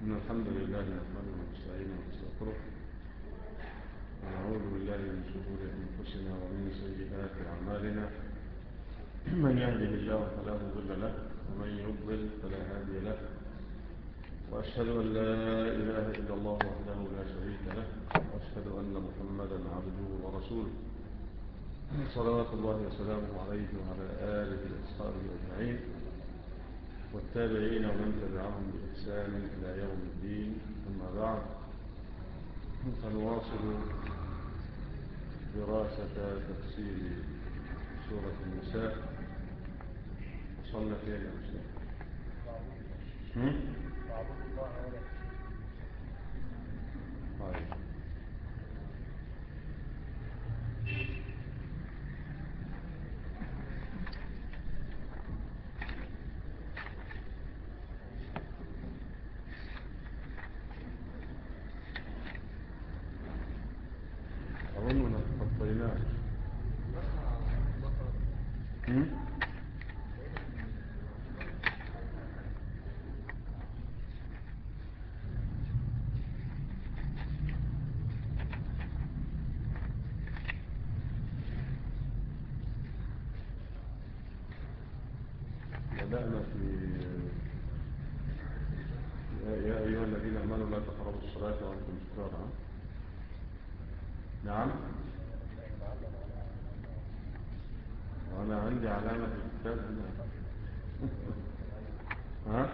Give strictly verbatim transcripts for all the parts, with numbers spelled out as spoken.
إن الحمد لله نحمده ونستعينه ونستغفره ونعوذ بالله من شرور أنفسنا ومن سيئات أعمالنا. من يهده الله فلا مضل له ومن يضلل فلا هادي له، وأشهد أن لا إله إلا الله وحده لا شريك له، وأشهد أن محمدا عبده ورسوله صلوات الله وسلامه عليه وعلى آله وأصحابه أجمعين والتابعين ومن تبعهم بإحسان إلى يوم الدين. أما بعد، فنواصل دراسة تفسير سورة النساء. وصلنا فين يا أستاذ؟ طيب. أظننا تخطيناه. بدأنا في يا أيها الذين آمنوا لا تقربوا الصلاة وأنتم سكارى. نعم، وأنا عندي علامة في الكتاب هنا. ها؟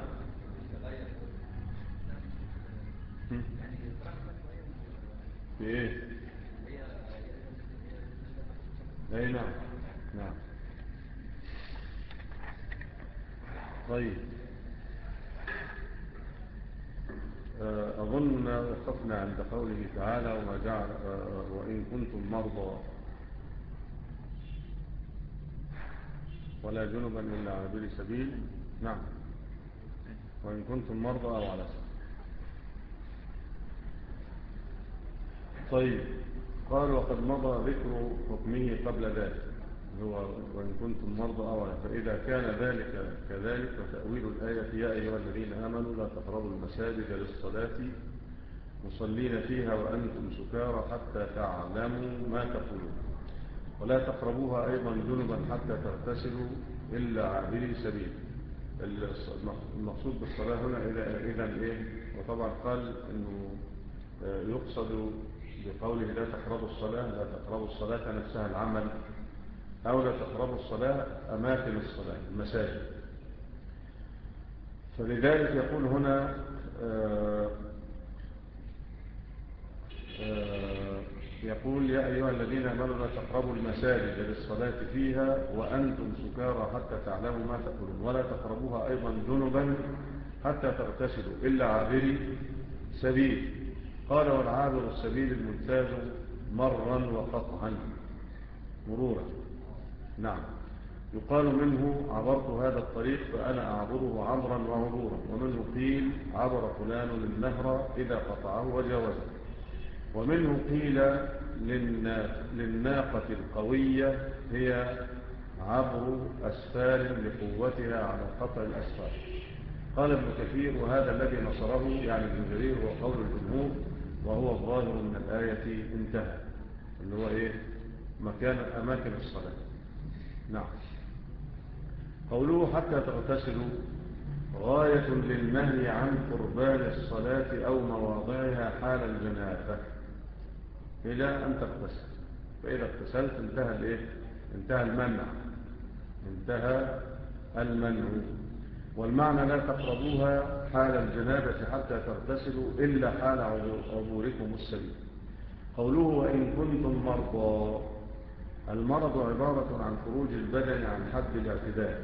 في إيه؟ أي نعم نعم. طيب، أظن وقفنا عند قوله تعالى وما جعل وإن كنتم مرضى ولا جنبا إلا عابري سبيل. نعم، وإن كنتم مرضى أو على سبيل. طيب، قال وقد مضى ذكر حكمه قبل ذلك، هو وإن كنتم مرضى أو على. فإذا كان ذلك كذلك فتأويل الآية يا أيها الذين آمنوا لا تقربوا المساجد للصلاة مصلين فيها وأنتم سكارى حتى تعلموا ما تقولون، ولا تقربوها أيضا جنبا حتى تغتسلوا إلا عابري سبيل. المقصود بالصلاة هنا إذن إيه؟ وطبعا قال إنه يقصد بقوله لا تقربوا الصلاة لا تقربوا الصلاة نفسها العمل، أو لا تقربوا الصلاة أماكن الصلاة المساجد. فلذلك يقول هنا آآ آآ يقول يا أيها الذين آمنوا لا تقربوا المساجد للصلاة فيها وأنتم سكارى حتى تعلموا ما تقولون، ولا تقربوها أيضا جنبا حتى تغتسلوا إلا عابري سبيل. قال والعابر السبيل الممتاز مرا وقطعا مرورا. نعم، يقال منه عبرت هذا الطريق فأنا أعبره عبرا وعبورا، ومنه قيل عبر فلان النهر إذا قطعه وجاوزه، ومنه قيل للناقة القوية هي عبر أسفار لقوتها على قطع الأسفار. قال ابن كثير وهذا الذي نصره يعني ابن جرير هو قول الجمهور، وهو الظاهر من الآية انتهى، اللي هو إيه؟ مكان أماكن الصلاة. نعم. قوله حتى تغتسلوا غاية للنهي عن قربان الصلاة أو مواضعها حال الجنابة إلى أن تغتسل، فإذا اغتسلت انتهى الإيه؟ انتهى المنع انتهى المنع والمعنى لا تقربوها حال الجنابة حتى تغتسلوا إلا حال عبوركم السبيل. قوله وإن كنتم مرضى، المرض عبارة عن خروج البدن عن حد الاعتدال،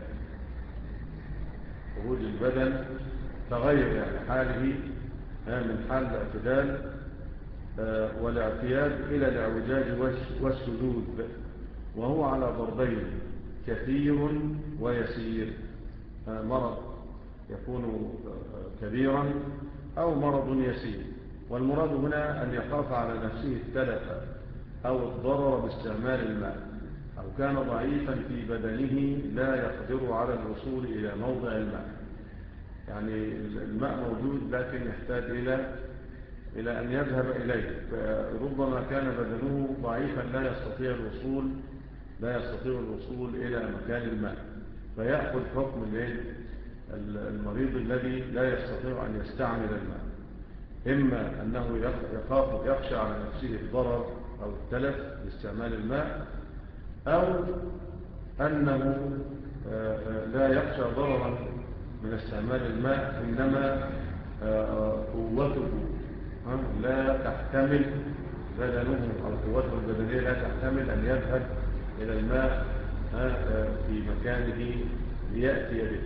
خروج البدن تغير يعني حاله من حال الاعتدال والاعتياد إلى الاعوجاج والسدود، وهو على ضربين كثير ويسير. مرض يكون كبيرا أو مرض يسير، والمراد هنا أن يخاف على نفسه التلف أو الضرر باستعمال الماء، أو كان ضعيفا في بدنه لا يقدر على الوصول إلى موضع الماء. يعني الماء موجود لكن يحتاج إلى إلى أن يذهب إليه، فربما كان بدنه ضعيفا لا يستطيع الوصول لا يستطيع الوصول إلى مكان الماء، فيأخذ حكم المريض الذي لا يستطيع أن يستعمل الماء، إما أنه يخاف يخشى على نفسه الضرر أو التلف باستعمال الماء، أو أنه لا يخشى ضررا من استعمال الماء، إنما قوته لا تحتمل بدنه أو قوته البدنية لا تحتمل أن يذهب إلى الماء في مكانه ليأتي به.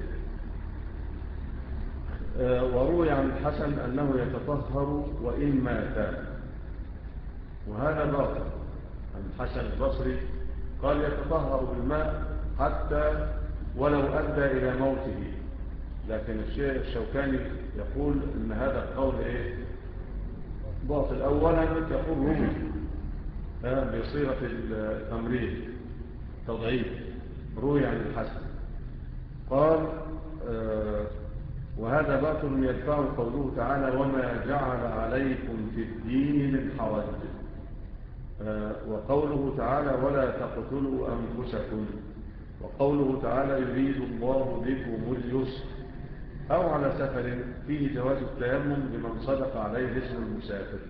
وروي عن الحسن أنه يتطهر وإن مات، وهذا باطل. عن الحسن البصري قال يتطهر بالماء حتى ولو أدى إلى موته، لكن الشيخ الشوكاني يقول أن هذا القول إيه؟ باطل. أولا يقول روي بصيغة التمريض تضعيف، روي عن الحسن قال آه وهذا باطل يدفع قوله تعالى وما جعل عليكم في الدين من حرج، آه وقوله تعالى ولا تقتلوا أنفسكم، وقوله تعالى يريد الله بكم اليسر، أو على سفر فيه جواز التيمم لمن صدق عليه اسم المسافر.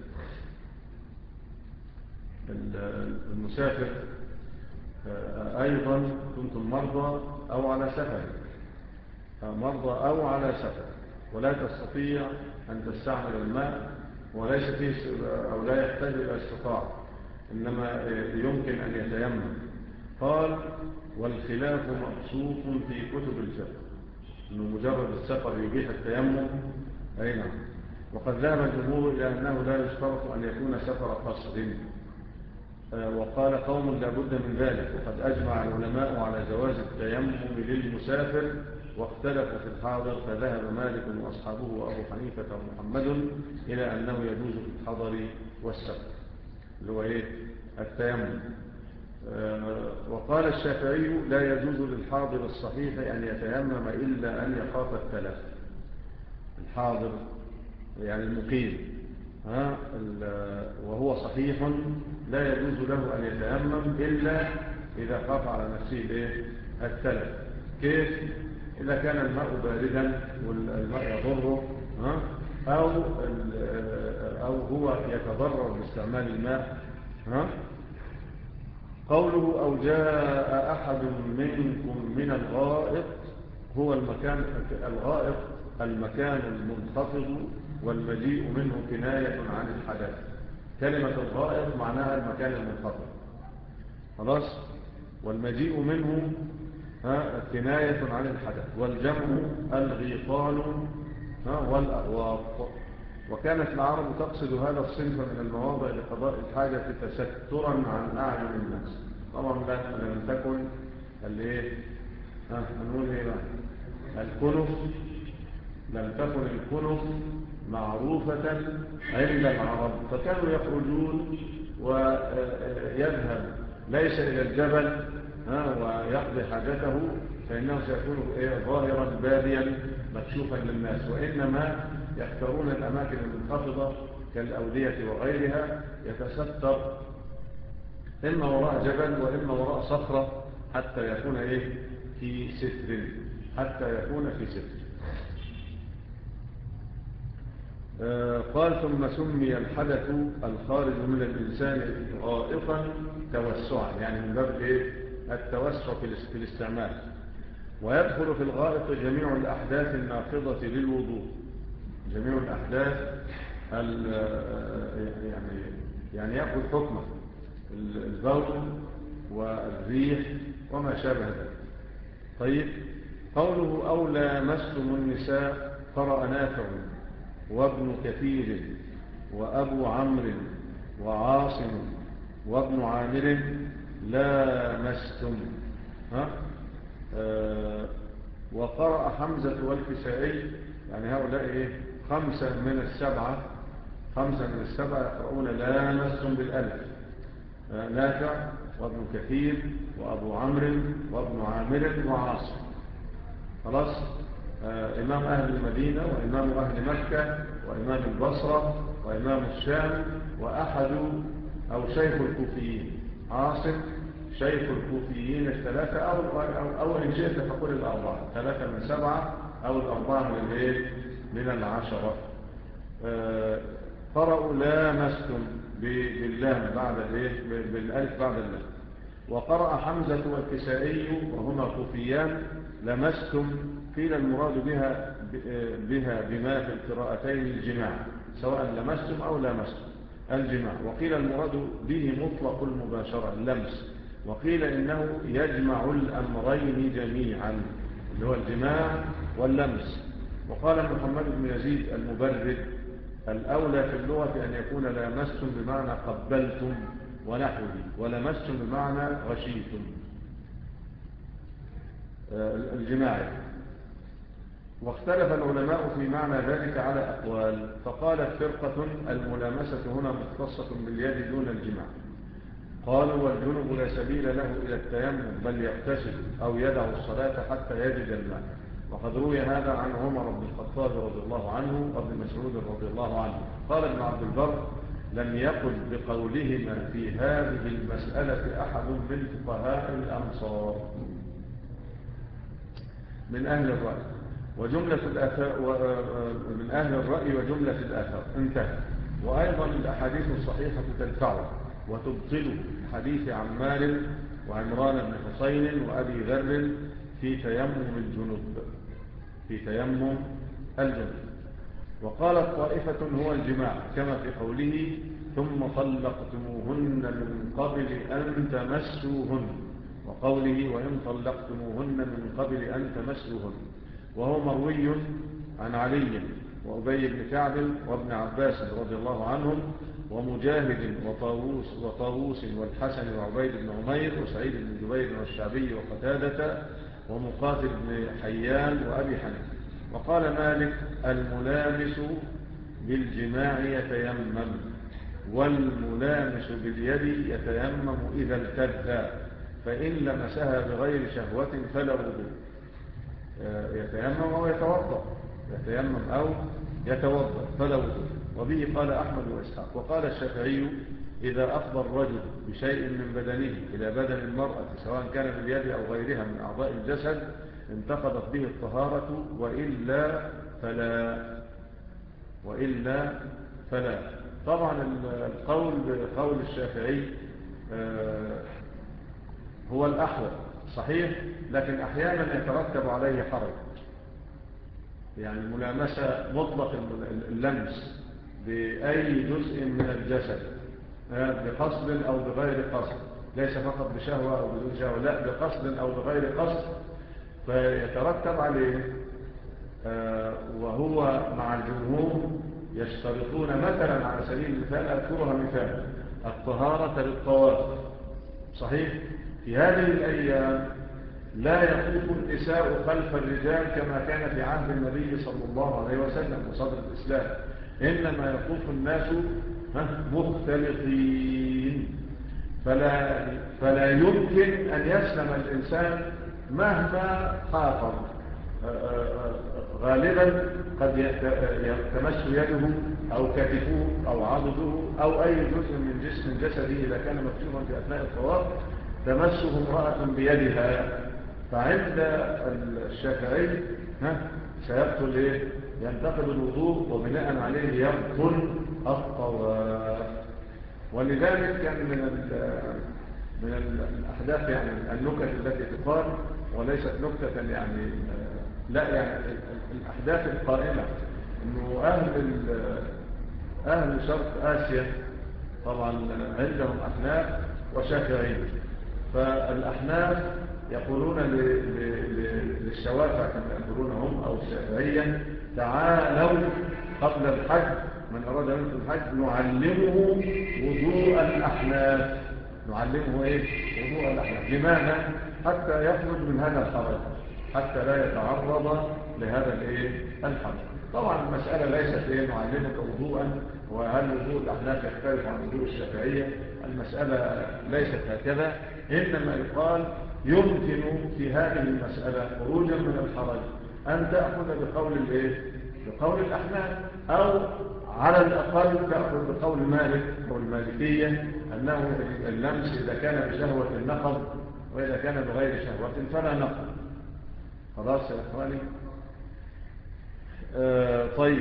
المسافر أيضا كنتم مرضى أو على سفر، مرضى أو على سفر ولا تستطيع أن تستعمل الماء، وليس فيه أو لا يحتاج إلى استطاعة، إنما يمكن أن يتيمم. قال والخلاف مبسوط في كتب الفقه، إنه مجرد السفر يبيح التيمم. أي نعم. وقد ذهب الجمهور إلى أنه لا يشترط أن يكون سفر قصر، وقال قوم لا بد من ذلك، وقد أجمع العلماء على جواز التيمم للمسافر، واختلفوا في الحاضر، فذهب مالك وأصحابه وأبو حنيفة ومحمد إلى أنه يجوز في الحضر والسفر اللي هو إيه؟ التيمم. وقال الشافعي لا يجوز للحاضر الصحيح أن يتيمم إلا أن يخاف التلف. الحاضر يعني المقيم ها وهو صحيح لا يجوز له أن يتيمم إلا إذا خاف على نفسه التلف. كيف؟ إذا كان الماء باردا والماء يضره ها أو, أو هو يتضرر باستعمال الماء ها. قوله أو جاء أحد منكم من الغائط، هو المكان الغائط المكان المنخفض، والمجيء منه كناية عن الحدث. كلمة الغائط معناها المكان المنخفض خلاص، والمجيء منه كناية عن الحدث، والجمع الغيطان والأغواط. وكانت العرب تقصد هذا الصنف من المواضع لقضاء الحاجة تسترا عن أعين الناس. طبعا لم تكن الايه ها هنقول ايه بقى الكنف، لم تكن الكنف معروفة عند العرب، فكانوا يخرجون ويذهب ليس إلى الجبل ويقضي حاجته، فإنه سيكون ظاهرا باديا مكشوفا للناس، وإنما يختارون الأماكن المنخفضة كالأودية وغيرها، يتستر إما وراء جبل وإما وراء صخرة حتى يكون إيه في ستر حتى يكون في ستر. آه قال ثم سمي الحدث الخارج من الإنسان غائطا توسعا، يعني من باب إيه التوسع في الاستعمال. ويدخل في الغائط جميع الأحداث الناقضة للوضوء، جميع الأحداث يعني يعني يأخذ حكمه البول والريح وما شابه ذلك. طيب قوله أو لامستم النساء، قرأ نافع وابن كثير وأبو عمرو وعاصم وابن عامر لامستم ها آه وقرأ حمزة والكسائي، يعني هؤلاء إيه خمسة من السبعة خمسة من السبعة يقرؤون لامستم بالألف، آه نافع وابن كثير وأبو عمرو وابن عامر وعاصم خلاص. آه إمام أهل المدينة وإمام أهل مكة وإمام البصرة وإمام الشام وأحد أو شيخ الكوفيين. عاصم شيخ الكوفيين الثلاثة أو, أو, أو إن شئت فقل الأربعة، ثلاثة من سبعة أو الأربعة من الإيه؟ من العشرة. آه قرأوا لامستم باللام بعد الإيه؟ بالألف بعد اللام. وقرأ حمزة والكسائي وهما كوفيان لمستم، قيل المراد بها بها بما في القراءتين الجماع، سواء لمستم أو لامستم الجماع. وقيل المراد به مطلق المباشرة اللمس، وقيل إنه يجمع الأمرين جميعا اللي هو الجماع واللمس. وقال محمد بن يزيد المبرد الأولى في اللغة أن يكون لامستم بمعنى قبلتم ونحوه، ولمستم بمعنى غشيتم الجماعي. واختلف العلماء في معنى ذلك على أقوال، فقالت فرقة الملامسة هنا مختصة باليد دون الجماع. قالوا والجنب لا سبيل له إلى التيمم بل يغتسل أو يدع الصلاة حتى يجد الماء. وقد روي هذا عن عمر بن الخطاب رضي الله عنه وابن مسعود رضي الله عنه. قال ابن عبد البر لم يقل بقولهما في هذه المسألة أحد من فقهاء الأمصار من أهل الرأي وجملة الآثار من أهل الرأي وجملة الآثار انتهى. وأيضا الأحاديث الصحيحة تدفعه وتبطل حديث عمار وعمران بن حسين وأبي ذر في تيمم الجنوب في تيمم الجنوب. وقالت طائفة هو الجماع كما في قوله ثم طلقتموهن من قبل أن تمسوهن، وقوله وإن طلقتموهن من قبل أن تمسوهن. وهو مروي عن علي وأبي بن كعب وابن عباس رضي الله عنهم ومجاهد وطاووس, وطاووس والحسن وعبيد بن عمير وسعيد بن جبير والشعبي وقتادة ومقاتل بن حيان وأبي حنيفة. وقال مالك الملامس بالجماع يتيمم، والملامس باليد يتيمم إذا التذى، فإن لمسها بغير شهوة فلا وضوء. يتيمم أو يتوضأ يتيمم أو يتوضأ فلا وضوء. وبه قال أحمد وإسحاق. وقال الشافعي إذا أفضى الرجل بشيء من بدنه إلى بدن المرأة سواء كان باليد أو غيرها من أعضاء الجسد انتقضت به الطهارة وإلا فلا وإلا فلا. طبعا القول قول الشافعي هو الأحوط صحيح، لكن أحيانا يترتب عليه حرج. يعني الملامسة مطلق اللمس بأي جزء من الجسد بقصد أو بغير قصد، ليس فقط بشهوة أو بدون شهوة، لا بقصد أو بغير قصد، فيترتب عليه وهو مع الجمهور يشترطون مثلا على سبيل المثال أذكرها مثال الطهارة للطواف. صحيح في هذه الأيام لا يطوف النساء خلف الرجال كما كان في عهد النبي صلى الله عليه وسلم وصدر الإسلام، إنما يطوف الناس مختلطين، فلا, فلا يمكن أن يسلم الإنسان مهما حافظ. غالبا قد يتمس يده أو كتفه أو عضده أو أي جزء من جسم جسده إذا كان مكشوفا في أثناء الطواف تمسه امرأة بيدها، فعند الشافعي سيبطل إيه؟ ينتقد الوضوء وبناء عليه يبطل الطواف. ولذلك كان من من الأحداث يعني النكت التي تقال وليست نكتة يعني لا يعني الأحداث القائمة إنه أهل أهل شرق آسيا طبعا عندهم أحناف وشافعية، فالأحناف يقولون للشوافع كما يقولون هم أو الشافعية تعالوا قبل الحج من أراد منكم الحج نعلمه وضوء الأحناف نعلمه إيه؟ وضوء الأحناف. لماذا؟ حتى يخرج من هذا الحرج، حتى لا يتعرض لهذا الإيه؟ الحرج. طبعا المسألة ليست إيه نعلمك وضوءا وهل وضوء الأحناف يختلف عن وضوء الشافعية، المسألة ليست هكذا، إنما يقال يمكن في هذه المسألة خروجا من الحرج أن تأخذ بقول الإيه؟ بقول الأحناف، أو على الأقل تأخذ بقول مالك أو المالكية أنه اللمس إذا كان بشهوة النقض، وإذا كان بغير شهوة فلا نقض. خلاص يا إخواني؟ آه طيب.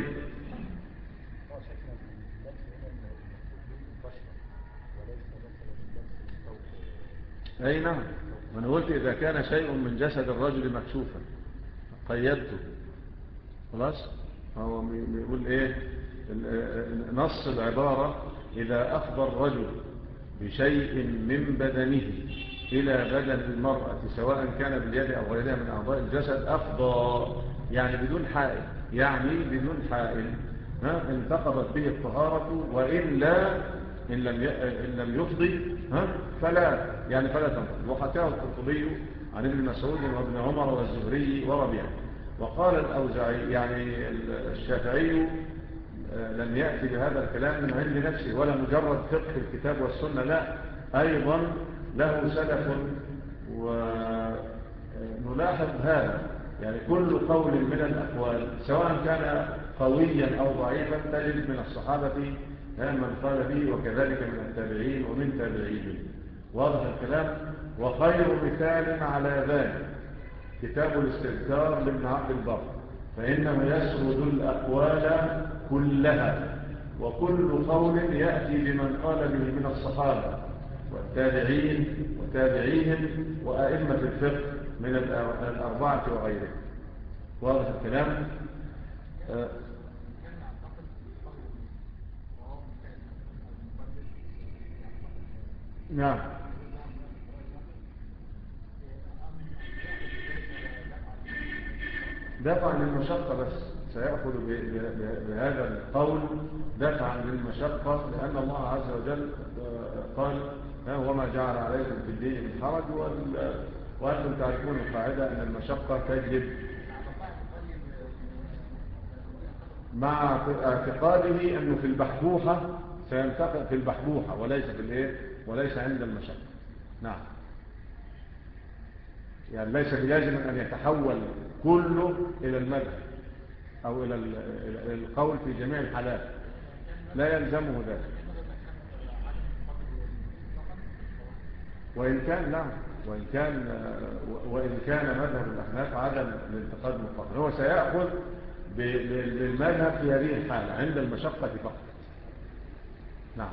أي نعم، من قلت إذا كان شيء من جسد الرجل مكشوفا قيدته. خلاص، هو بيقول إيه نص العبارة: إذا أفضى الرجل بشيء من بدنه إلى بدن المرأة سواء كان باليد أو غيرها من أعضاء الجسد أفضى، يعني بدون حائل، يعني بدون حائل انتقضت به الطهارة، وإلا إن لم إن لم يفضي فلا يعني فلا تنتقض. وحكاه القرطبي عن ابن مسعود وابن عمر والزهري وربيعه. وقال الأوزاعي يعني الشافعي لم يأتي بهذا الكلام من عند نفسه ولا مجرد فقه الكتاب والسنة، لا، أيضا له سلف، ونلاحظ هذا. يعني كل قول من الأقوال سواء كان قويا أو ضعيفا تجد من الصحابة من قال به، وكذلك من التابعين ومن تابعيهم. واضح الكلام؟ وخير مثال على ذلك كتاب الاستذكار لابن عبد البر، فإنه يسرد الأقوال كلها، وكل قول يأتي بمن قال به من الصحابة والتابعين وتابعيهم وأئمة الفقه من الأربعة وغيرهم. واضح الكلام؟ آه نعم. دفع للمشقة، بس سيأخذ بهذا القول دفعا للمشقة، لأن الله عز وجل قال: وما جعل عليكم في الدين من حرج، وأنتم تعرفون القاعدة أن المشقة تجلب، مع اعتقاده أنه في البحبوحة سينتقل في البحبوحة وليس في الإيه وليس عند المشقة. نعم، يعني ليس بلازم أن يتحول كله إلى المذهب أو إلى القول في جميع الحالات، لا يلزمه ذلك. وإن كان نعم وإن كان وإن كان مذهب الأحناف عدم الانتقاد المطلق، هو سيأخذ بالمذهب في هذه الحالة عند المشقة فقط. نعم.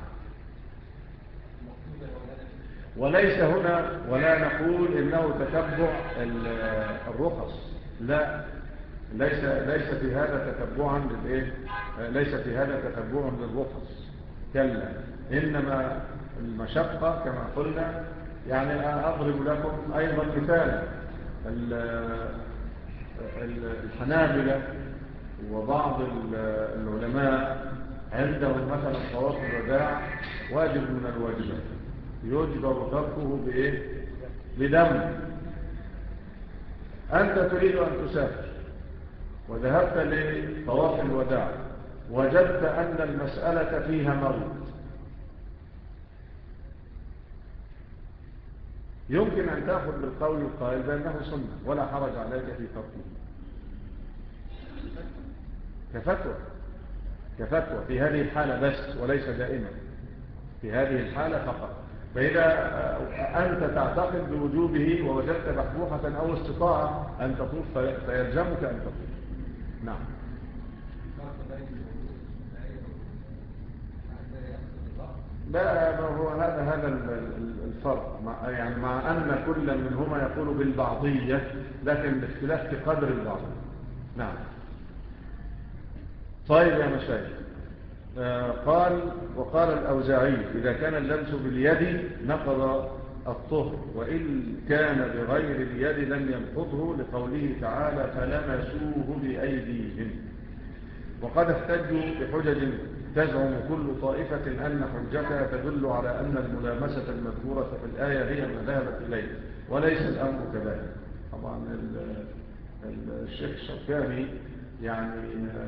وليس هنا ولا نقول إنه تتبع الرخص، لا، ليس ليس في هذا تتبعا للإيه؟ ليس في هذا تتبع للرخص، كلا، إنما المشقة كما قلنا. يعني أضرب لكم أيضا مثال: الحنابلة وبعض العلماء عندهم مثلا طواف الوداع واجب من الواجبات يجبر تركه بإيه؟ بدم. أنت تريد أن تسافر وذهبت لطواف الوداع، وجدت أن المسألة فيها موت، يمكن أن تأخذ بالقول القائل بأنه سنة ولا حرج عليك في تركه، كفتوى كفتوى في هذه الحالة بس، وليس دائما، في هذه الحالة فقط. فإذا أنت تعتقد بوجوبه ووجدت بحبوحة أو استطاعة أن تطوف فيلزمك أن تطوف. نعم. لا، هو هذا هذا الفرق، مع يعني مع أن كل منهما يقول بالبعضية، لكن باختلاف في قدر البعضية. نعم. طيب يا مشايخ، آه قال: وقال الأوزاعي: إذا كان اللمس باليد نقض الطهر، وإن كان بغير اليد لم ينقضه، لقوله تعالى: فلمسوه بأيديهم. وقد احتجوا بحجج تزعم كل طائفة أن حجتها تدل على أن الملامسة المذكورة في الآية هي ما ذهبت إليه، وليس الأمر كذلك. طبعا الشيخ الشوكاني يعني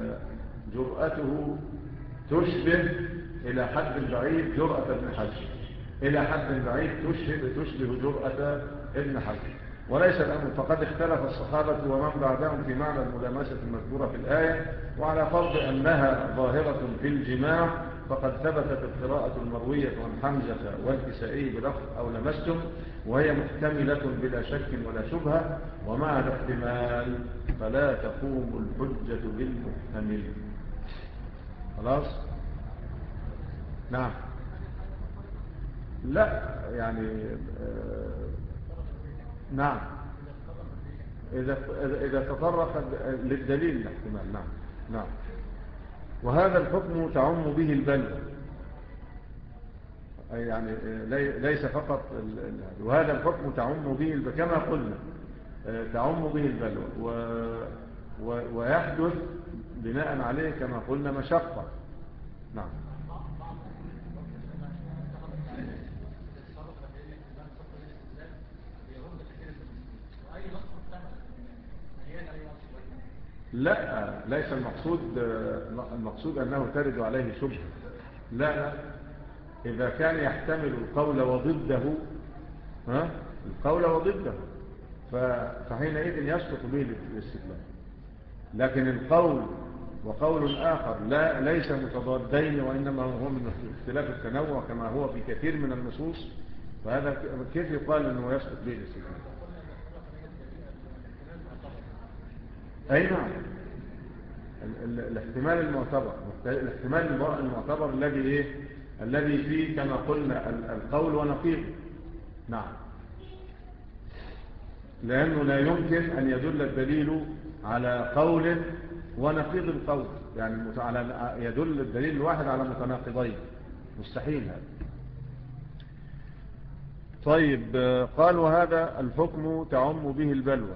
جرأته تشبه إلى حد بعيد جرأة ابن حجر، إلى حد بعيد تشبه, تشبه جرأة ابن حجر. وليس الأمر، فقد اختلف الصحابة ومن بعدهم في معنى الملامسة المذكورة في الآية، وعلى فرض أنها ظاهرة في الجماع فقد ثبتت القراءة المروية عن حمزة والكسائي بلفظ أو لمستم، وهي محتملة بلا شك ولا شبهة، ومع الاحتمال فلا تقوم الحجة بالمحتمل. خلاص؟ نعم. لا يعني آه نعم، إذا إذا تطرق للدليل الاحتمال. نعم نعم. وهذا الحكم تعم به البلوى، يعني ليس فقط، وهذا الحكم تعم به كما قلنا تعم به البلوى، ويحدث بناء عليه كما قلنا مشقة. نعم. لا، ليس المقصود المقصود أنه ترد عليه شبهة، لا لا، إذا كان يحتمل القول وضده، ها القول وضده فحينئذ يسقط به الاستدلال. لكن القول وقول آخر لا ليس متضادين، وإنما هو من اختلاف التنوع كما هو في كثير من النصوص، فهذا كيف يقال أنه يسقط به الاستدلال؟ أي نعم، الاحتمال المعتبر، الاحتمال المعتبر الذي ايه الذي فيه كما قلنا القول ونقيضه. نعم، لأنه لا يمكن أن يدل الدليل على قول ونقيض القول، يعني على يدل الدليل الواحد على متناقضين، مستحيل هذا. طيب، قال وهذا الحكم تعم به البلوى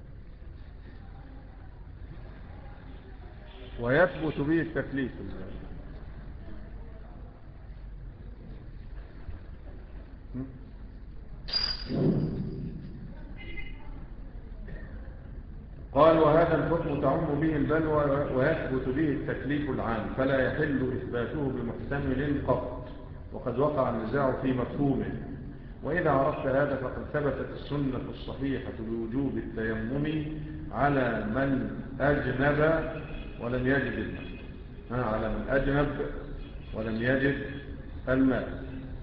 ويثبت به التكليف. قال وهذا الحكم تعم به البلوى ويثبت به التكليف العام، فلا يحل إثباته بمحتمل قط، وقد وقع النزاع في مفهومه. وإذا عرفت هذا فقد ثبتت السنة الصحيحة بوجوب التيمم على من أجنب ولم يجد الماء، ها على من أجنب ولم يجد الماء.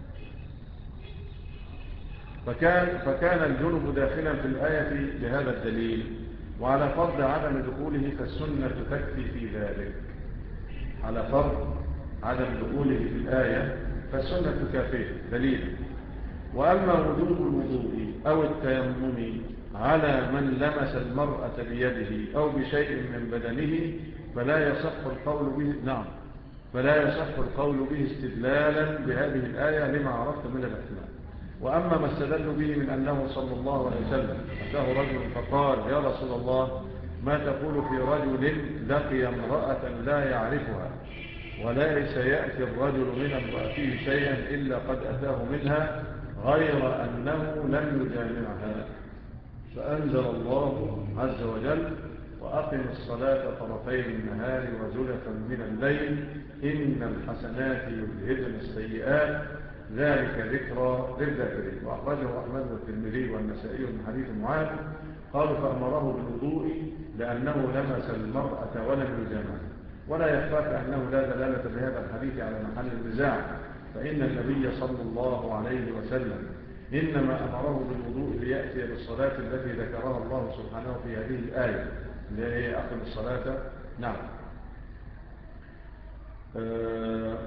فكان, فكان الجنب داخلا في الآية بهذا الدليل، وعلى فرض عدم دخوله فالسنة تكفي في ذلك. على فرض عدم دخوله في الآية فالسنة تكفي دليل. وأما وجوب الوضوء أو التيمم على من لمس المرأة بيده أو بشيء من بدنه فلا يصح القول به، نعم فلا يصح القول به استدلالا بهذه الآية لما عرفت من الاحتمال. وأما ما استدل به من أنه صلى الله عليه وسلم أتاه رجل فقال يا رسول الله ما تقول في رجل لقي امرأة لا يعرفها وليس يأتي الرجل من امرأته شيئا إلا قد أتاه منها غير أنه لم يجامعها؟ فأنزل الله عز وجل وأقم الصلاة طرفي النهار وزلفا من الليل إن الحسنات يذهبن السيئات ذلك ذكرى للذاكرين. وأخرجه أحمد والترمذي والنسائي من حديث معاذ قالوا فأمره بالوضوء لأنه لمس المرأة ولم يجامعها. ولا يخفاك أنه لا دلالة بهذا الحديث على محل النزاع، فإن النبي صلى الله عليه وسلم إنما أمره بالوضوء ليأتي بالصلاة التي ذكرها الله سبحانه في هذه الآية اللي هي أقم الصلاة. نعم. أه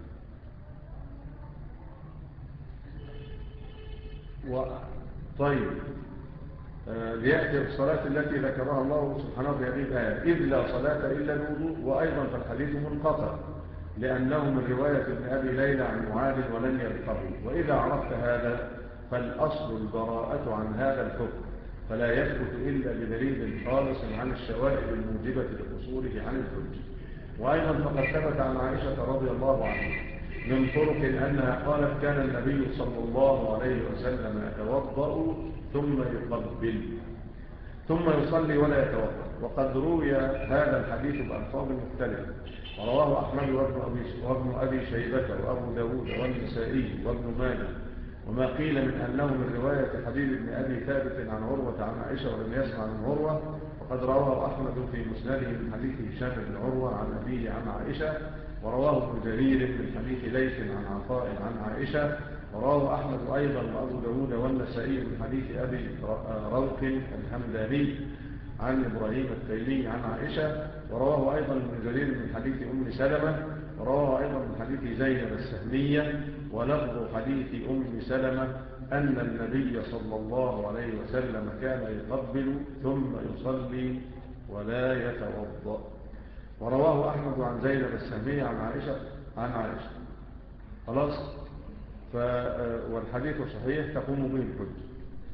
و... طيب أه ليأتي بالصلاة التي ذكرها الله سبحانه في هذه الآية إذ لا صلاة إلا الوضوء. وأيضا فالحديث منقطع لأنه من رواية ابن أبي ليلى عن معاذ ولن يلقه. وإذا عرفت هذا فالأصل البراءة عن هذا الحكم، فلا يثبت إلا بدليل خالص عن الشوائب الموجبة لقصوره عن الحج. وأيضا فقد ثبت عن عائشة رضي الله عنها من طرق أنها قالت كان النبي صلى الله عليه وسلم يتوضأ ثم يقبل ثم يصلي ولا يتوضأ. وقد روي هذا الحديث بألفاظ مختلفة، ورواه أحمد وابن أبي, وابن أبي شيبة وأبو داود والنسائي وابن ماجه وما قيل من أنه من رواية حبيب بن أبي ثابت عن عروة عن عائشة ولم يسمع من عروة، وقد رواه أحمد في مسنده من حديث هشام بن عروة عن أبيه عن عائشة، ورواه ابن جرير من حديث ليث عن عطاء عن عائشة، ورواه أحمد أيضا وأبو داود والنسائي من حديث أبي روق الحمداني عن إبراهيم التيمي عن عائشة، ورواه أيضا ابن جرير من حديث أم سلمة، ورواه أيضا من حديث زينب السهمية. ولفظ حديث أم سلمة أن النبي صلى الله عليه وسلم كان يقبل ثم يصلي ولا يتوضأ. ورواه أحمد عن زينب السهمية عن عائشة عن عائشة خلاص. ف... والحديث صحيح تقوم به الحجة.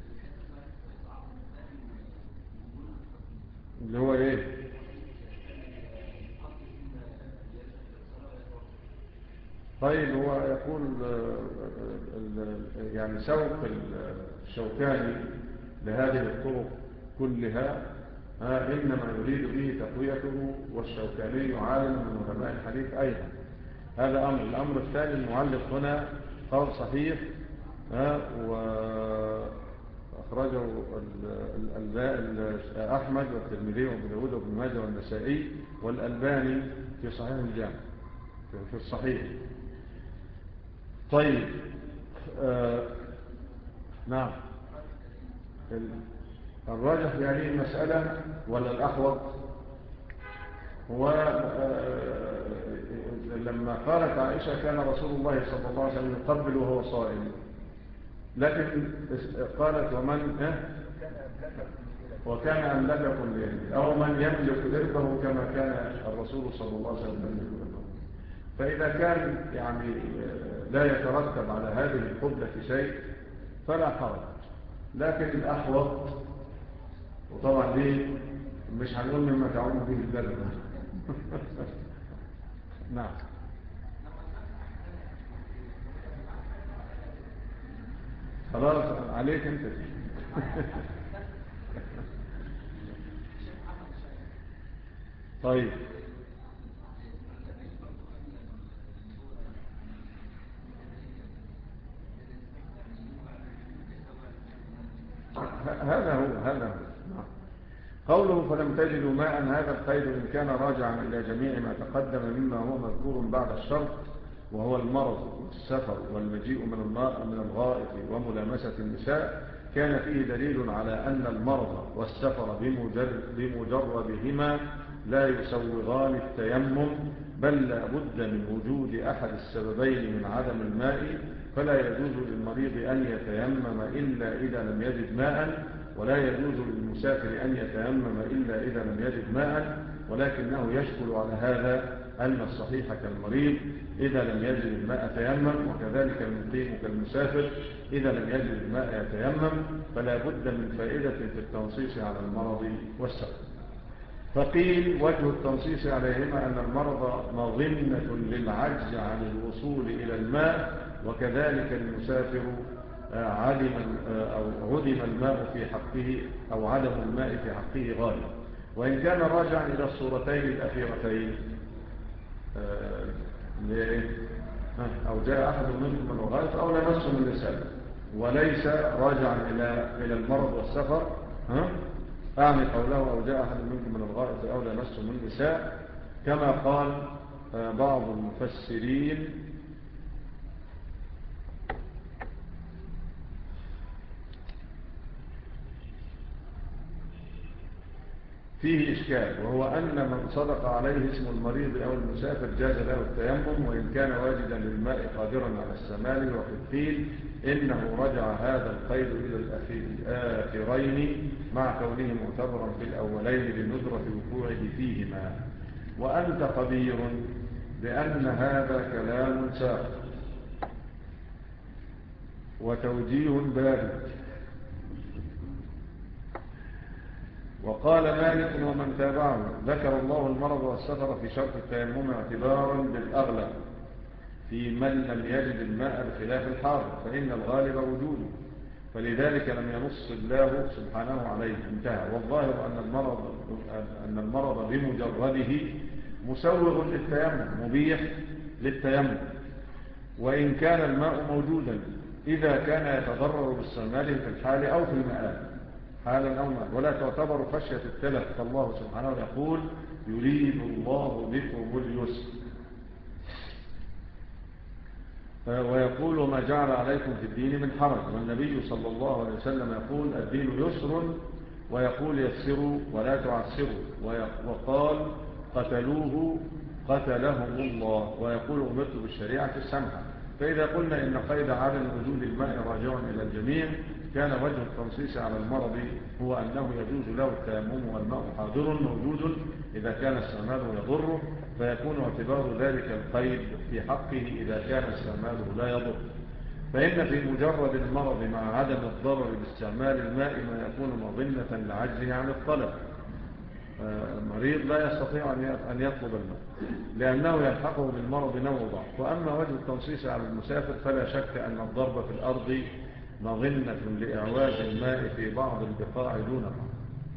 اللي هو ايه؟ طيب هو يقول يعني سوق الشوكاني لهذه الطرق كلها إنما يريد به تقويته، والشوكاني عالم من علماء الحديث أيضا. هذا أمر. الأمر الثاني المعلق هنا قال صحيح، وأخرجه أحمد والترمذي وابن داود وابن ماجه والنسائي والألباني في صحيح الجامع في الصحيح. طيب آه نعم. الراجح يعني المسألة ولا الأحوط؟ هو آه لما قالت عائشة كان رسول الله صلى الله عليه وسلم يقبل وهو صائم، لكن قالت ومن آه وكان أملككم لإربه، أو من يملك إربه كما كان الرسول صلى الله عليه وسلم يملك إربه. فإذا كان يعني لا يترتب على هذه القبلة شيء فلا حرج، لكن الأحوط، وطبعا دي مش هنقول مما تعوم به البلد. نعم. خلاص عليك انت. طيب هذا هو هذا هو قوله فلم تجدوا ماء. هذا القيد إن كان راجعا إلى جميع ما تقدم مما هو مذكور بعد الشرط، وهو المرض والسفر والمجيء من الماء من الغائط وملامسة النساء، كان فيه دليل على أن المرض والسفر بمجردهما لا يسوغان التيمم، بل لا بد من وجود أحد السببين من عدم الماء، فلا يجوز للمريض أن يتيمم إلا إذا لم يجد ماء، ولا يجوز للمسافر أن يتيمم إلا إذا لم يجد ماء، ولكنه يشكل على هذا أن الصحيح كالمريض إذا لم يجد الماء تيمم، وكذلك المقيم كالمسافر إذا لم يجد الماء يتيمم، فلا بد من فائدة في التنصيص على المرض والسفر. فقيل وجه التنصيص عليهما أن المرض مظنة للعجز عن الوصول إلى الماء، وكذلك المسافر عدم أو عدم الماء في حقه أو عدم الماء في حقه غالب. وإن كان راجعا إلى الصورتين الأخيرتين أو جاء أحد منكم من الغائط أو لمسه من النساء، وليس راجعا إلى إلى المرض والسفر، أعني قوله أو جاء أحد منكم من الغائط أو لمسه من النساء، كما قال بعض المفسرين فيه إشكال، وهو أن من صدق عليه اسم المريض أو المسافر جاز له التيمم وإن كان واجدا للماء قادرا على السمال. وفي القيل إنه رجع هذا القيد إلى الآخرين مع كونه معتبرا في الأولين لندرة وقوعه فيهما. وأنت خبير بأن هذا كلام ساق وتوجيه بارد. وقال مالك ومن تابعه ذكر الله المرض والسفر في شرط التيمم اعتبارا بالأغلب في من لم يجد الماء بخلاف الحاضر، فإن الغالب وجوده، فلذلك لم ينص الله سبحانه عليه. انتهى. والظاهر أن المرض, أن المرض بمجرده مسوغ للتيمم مبيح للتيمم، وإن كان الماء موجودا إذا كان يتضرر باستعماله في الحال أو في المآل، حالا أو مآل، ولا تعتبر خشية التلف، فالله سبحانه يقول يريد الله بكم اليسر، ويقول ما جعل عليكم في الدين من حرج، والنبي صلى الله عليه وسلم يقول الدين يسر، ويقول يسروا ولا تعسروا، وقال قتلوه قتلهم الله، ويقول أمرت بالشريعة السمحة. فإذا قلنا إن قيد عدم وجود الماء راجع إلى الجميع، كان وجه التنصيص على المرض هو أنه يجوز له التيمم والماء حاضر موجود إذا كان استعماله يضره، فيكون اعتبار ذلك القيد في حقه إذا كان استعماله لا يضر. فإن في مجرد المرض مع عدم الضرر باستعمال الماء ما يكون مظنة لعجزه عن الطلب، مريض لا يستطيع أن يطلب الماء لأنه يلحقه بالمرض نوع ضعف. وأما وجه التنصيص على المسافر فلا شك أن الضرب في الأرض مظنة لإعواز الماء في بعض البقاع دون بعض.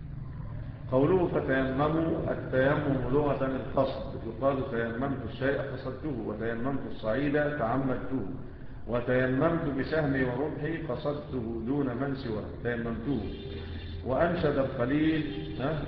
قوله فتيمموا، التيمم لغة القصد، يقال تيممت الشيء قصدته، وتيممت الصعيد تعمدته، وتيممت بسهمي ورمحي قصدته دون من سواه تيممته. وأنشد الخليل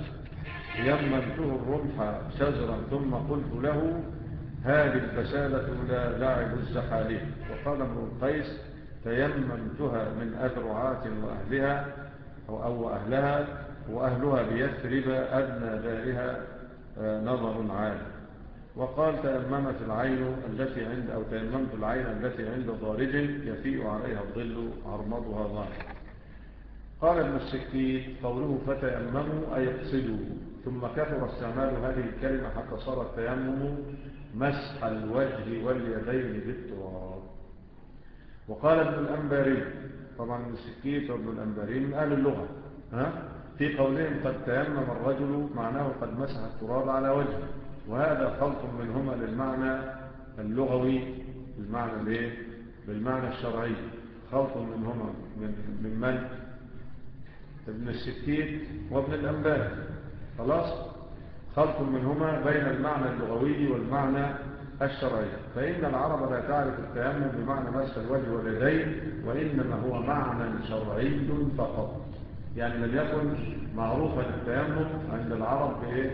يممته الرمح شجرا ثم قلت له هذه البسالة لا لاعب الزحالين. وقال ابن القيس تيممتها من أذرعات وأهلها أو أهلها وأهلها بيثرب أدنى دارها نظر عالي. وقال تيممت العين التي عند أو تيممت العين التي عند ضارج يفيء عليها الظل عرمضها ظاهر. قال ابن السكيت قوله فتيمموا أي اقصدوا، ثم كثر استعمال هذه الكلمة حتى صار التيمم مسح الوجه واليدين بالتراب. وقال ابن الأنباري، طبعا ابن السكيت وابن الأنباري من أهل اللغة، ها؟ في قولهم قد تيمم الرجل معناه قد مسح التراب على وجهه، وهذا خلط منهما للمعنى اللغوي بالمعنى الايه؟ بالمعنى الشرعي. خلط منهما من من من؟ ابن السكيت وابن الأنباري. خلاص، خلط منهما بين المعنى اللغوي والمعنى الشرعي. فإن العرب لا تعرف التيمم بمعنى مسح الوجه واليدين، وإنما هو معنى شرعي فقط. يعني لم يكن معروفا التيمم عند العرب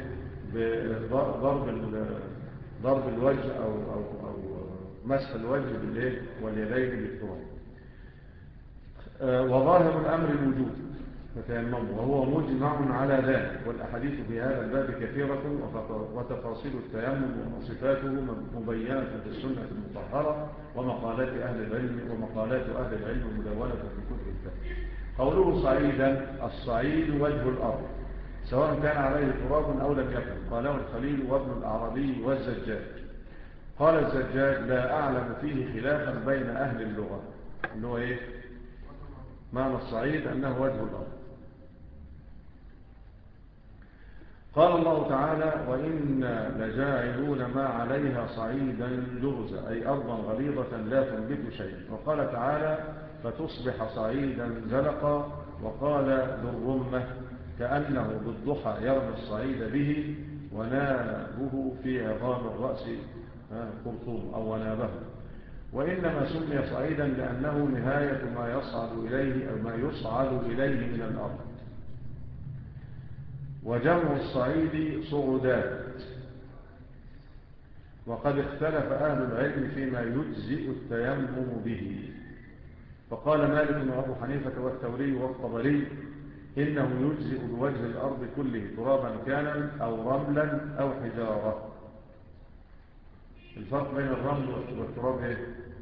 بضرب ضرب الوجه أو, أو, أو مسح الوجه واليدين بالتراب. وظاهر الأمر الوجوب فتيمموا، وهو مجمع على ذلك، والأحاديث في هذا الباب كثيرة، وتفاصيل التيمم وصفاته مبينة في السنة المطهرة ومقالات أهل العلم ومقالات أهل العلم مدونة في كتب الفقه. قوله صعيدا، الصعيد وجه الأرض سواء كان عليه تراب أو لم يكن، قاله الخليل وابن الأعرابي والزجاج. قال الزجاج لا أعلم فيه خلافا بين أهل اللغة، أنه إيه معنى الصعيد؟ أنه وجه الأرض. قال الله تعالى وإنا لجاعلون ما عليها صعيدا جرزا، أي أرضا غليظة لا تنبت شيئا. وقال تعالى فتصبح صعيدا زلقا. وقال ذو الرمة كأنه بالضحى يرمي الصعيد به ونابه في عظام الرأس قرطوم أو ونابه. وإنما سمي صعيدا لأنه نهاية ما يصعد إليه أو ما يصعد إليه من الأرض. وجمع الصعيد صعودات. وقد اختلف أهل العلم فيما يجزئ التيمم به، فقال مالك وأبو حنيفة والثوري والطبري إنه يجزئ بوجه الأرض كله ترابا كان أو رملا أو حجارة. الفرق بين الرمل والتراب إيه؟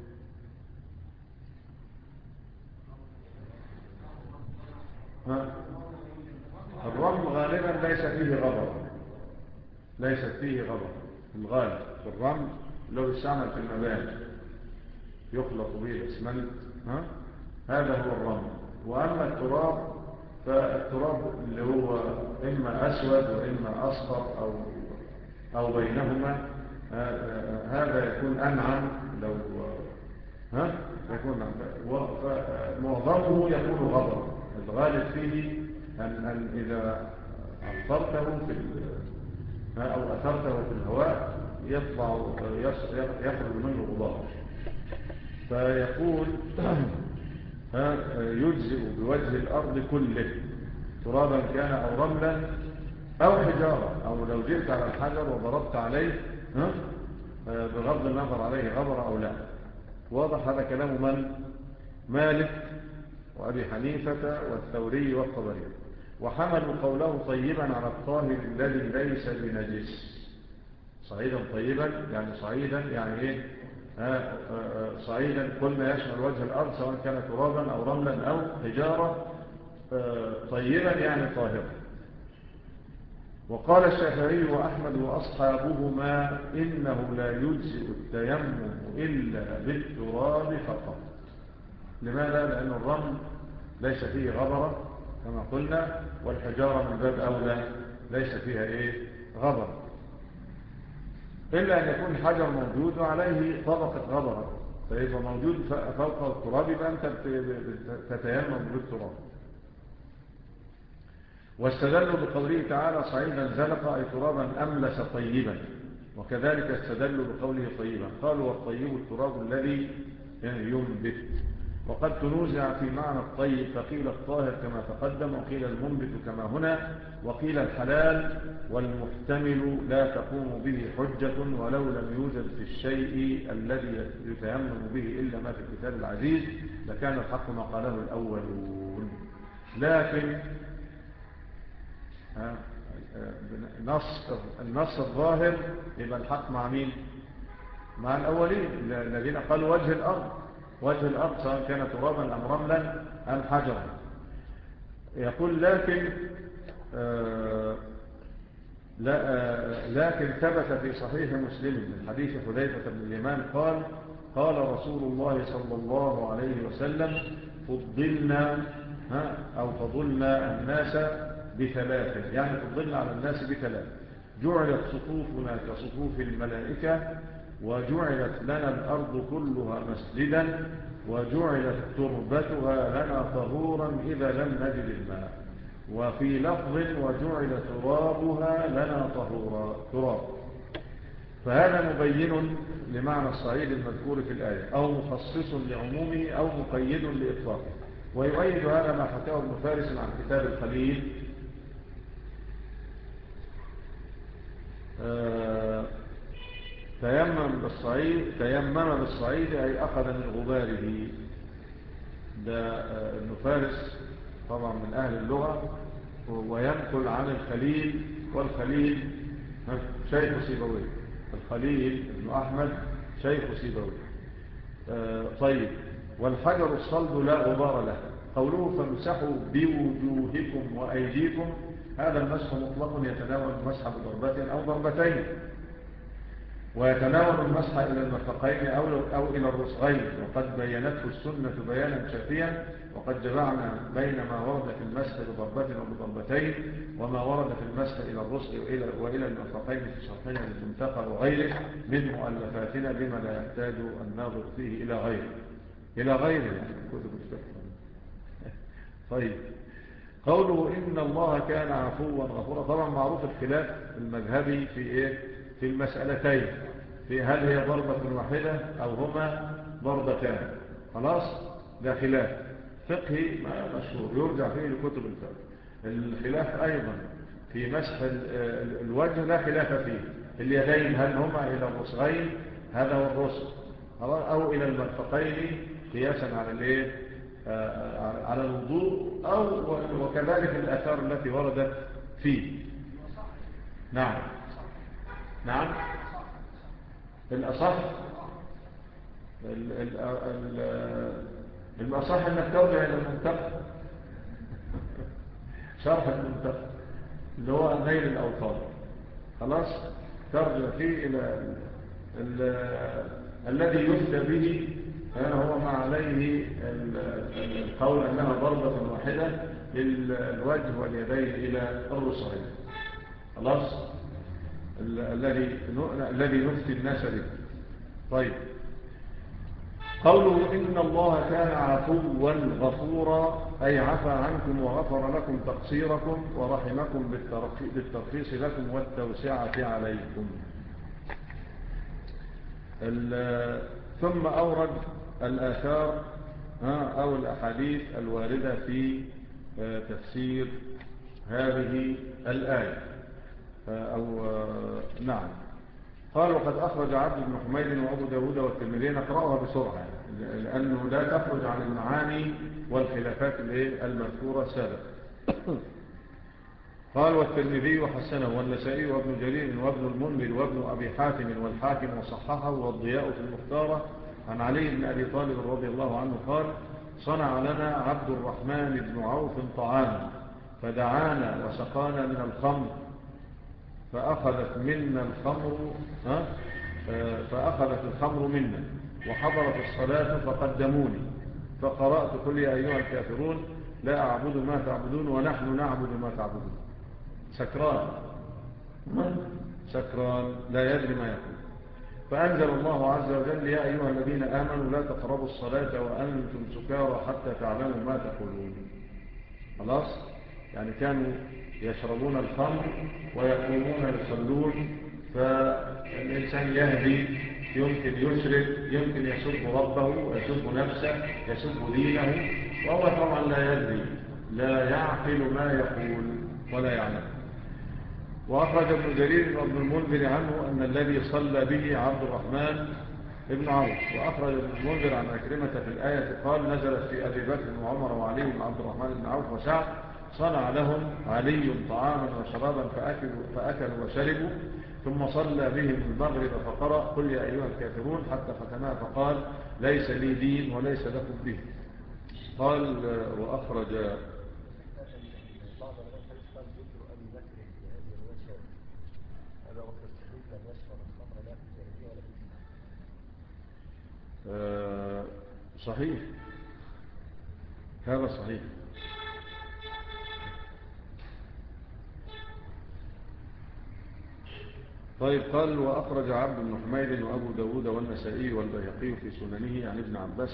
ها؟ الرمل غالبا ليس فيه غبر، ليست فيه غبر الغالب في الرمل لو استعمل في المباني يخلط به الاسمنت، ها؟ هذا هو الرمل. وأما التراب فالتراب اللي هو إما أسود وإما أصفر أو, أو بينهما، هذا يكون أنعم لو ها يكون معظمه يكون غبر. الغالب فيه أن, أن إذا أثرته في أو أثرته في الهواء يطلع يخرج منه غبار. فيقول يجزئ بوجه الأرض كله، ترابا كان أو رملا أو حجارة، أو لو جئت على الحجر وضربت عليه بغض النظر عليه غبر أو لا. واضح هذا كلام من؟ مالك وأبي حنيفة والثوري والطبري. وحملوا قوله طيبا على الطاهر الذي ليس بنجس. صعيدا طيبا يعني صعيدا يعني ايه؟ آه آه صعيدا قلنا يشمل وجه الأرض سواء كان ترابا أو رملا أو حجارة. آه طيبا يعني طاهرا. وقال الشافعي وأحمد وأصحابهما إنه لا يجزئ التيمم إلا بالتراب فقط. لماذا؟ لأن الرمل ليس فيه غبرة كما قلنا، والحجارة من باب أولى ليس فيها إيه؟ غبر، إلا أن يكون حجر موجود وعليه طبقة غبرة، فإذا موجود فوق التراب يبقى أنت تتيمم بالتراب. واستدلوا بقوله تعالى صعيدا زلق أي ترابا أملس طيبا، وكذلك استدلوا بقوله طيبا قالوا والطيب التراب الذي ينبت. وقد تنوزع في معنى الطيب، فقيل الطاهر كما تقدم، وقيل المنبت كما هنا، وقيل الحلال والمحتمل لا تقوم به حجة ولو لم يوجد في الشيء الذي يتيمم به إلا ما في الكتاب العزيز لكان الحق ما قاله الأولون. لكن نص النص الظاهر يبقى الحق مع مين؟ مع الأولين الذين قالوا وجه الأرض، وجه الأرض سواء كان ترابا أم رملا أم حجرا. يقول لكن آه لا آه لكن ثبت في صحيح مسلم من حديث حذيفة بن اليمان قال قال رسول الله صلى الله عليه وسلم فضلنا ها أو فضلنا الناس بثلاث، يعني فضلنا على الناس بثلاث: جعلت صفوفنا كصفوف الملائكة، وجعلت لنا الأرض كلها مسجدا، وجعلت تربتها لنا طهورا إذا لم نجد الماء. وفي لفظ وجعل ترابها لنا طهورا تراب. فهذا مبين لمعنى الصعيد المذكور في الآية، أو مخصص لعمومه أو مقيد لإطلاقه. ويؤيد هذا ما حكاه ابن فارس عن كتاب الخليل آه تيمم بالصعيد تيمم بالصعيد أي أخذ من غباره. ده ابن فارس طبعا من أهل اللغة، وينقل عن الخليل، والخليل شيخ سيبويه، الخليل ابن أحمد شيخ سيبويه. آه طيب. والحجر الصلب لا غبار له. قوله فامسحوا بوجوهكم وأيديكم، هذا المسح مطلق يتناول المسح بضربة أو ضربتين، ويتناول المسح إلى المرفقين أو, أو إلى الرسغين، وقد بينته السنة بيانا شافيا. وقد جمعنا بين ما ورد في المسح بضربة وبضربتين وما ورد في المسح إلى الرسغ وإلى, وإلى المرفقين في شرحنا للمنتقى وغيره من مؤلفاتنا بما لا يحتاج الناظر فيه إلى غيره إلى غيره يعني كتب الفقه. طيب. قوله إن الله كان عفوا غفورا، طبعا معروف الخلاف المذهبي في إيه؟ في المسألتين، في هل هي ضربة واحدة أو هما ضربتان. خلاص، ده خلاف فقهي مشهور يرجع فيه لكتب الفقه. الخلاف أيضا في مسح الوجه لا خلاف فيه. اليدين هل هما إلى الرسغين، هذا هو الرسغ، أو إلى المرفقين قياسا على الايه على الوضوء، أو وكذلك الآثار التي وردت فيه. نعم نعم. الأصح الأصح أنك ترجع إلى المنتقى، شرح المنتقى اللي هو نيل الأوطار. خلاص، ترجع فيه إلى الذي يفتى به هو ما عليه القول أنها ضربة واحدة للوجه واليدين إلى الرسغين. خلاص، الذي الذي نفتي الناس به. طيب. قوله إن الله كان عفوا غفورا أي عفى عنكم وغفر لكم تقصيركم ورحمكم بالترخيص لكم والتوسعة عليكم. ثم أورد الآثار أو الأحاديث الواردة في تفسير هذه الآية أو نعم. قال وقد أخرج عبد بن حميد وأبو داود والترمذي، نقرأها بسرعة لأنه لا تخرج عن المعاني والخلافات المذكورة سابقا. قال والترمذي وحسنه والنسائي وابن جرير وابن المنذر وابن أبي حاتم والحاكم وصححه والضياء في المختارة عن علي بن أبي طالب رضي الله عنه قال صنع لنا عبد الرحمن بن عوف طعاما فدعانا وسقانا من الخمر فأخذت منا الخمر فأخذت الخمر منا وحضرت الصلاة فقدموني فقرأت قل يا أيها الكافرون لا أعبد ما تعبدون ونحن نعبد ما تعبدون. سكران سكران لا يدري ما يقول. فأنزل الله عز وجل يا أيها الذين آمنوا لا تقربوا الصلاة وأنتم سكارى حتى تعلموا ما تقولون. خلاص يعني كانوا يشربون الخمر ويقومون يصلون، فالإنسان يهدي يمكن يشرب يمكن يسب ربه ويسب نفسه يسب دينه وهو طبعا لا يدري لا يعقل ما يقول ولا يعلم. وأخرج ابن جرير وابن المنذر عنه أن الذي صلى به عبد الرحمن ابن عوف. وأخرج ابن المنذر عن أكرمة في الآية قال نزلت في أبي بكر وعمر وعلي وعبد الرحمن بن عوف وسعد صنع لهم علي طعاما وشرابا فأكلوا, فأكلوا وشربوا ثم صلى بهم المغرب فقرأ قل يا أيها الكافرون حتى ختمها فقال ليس لي دين وليس لكم به. قال وأخرج آه صحيح هذا صحيح. طيب قال وأخرج عبد بن حميد وأبو داود والنسائي والبيهقي في سننه عن ابن عباس.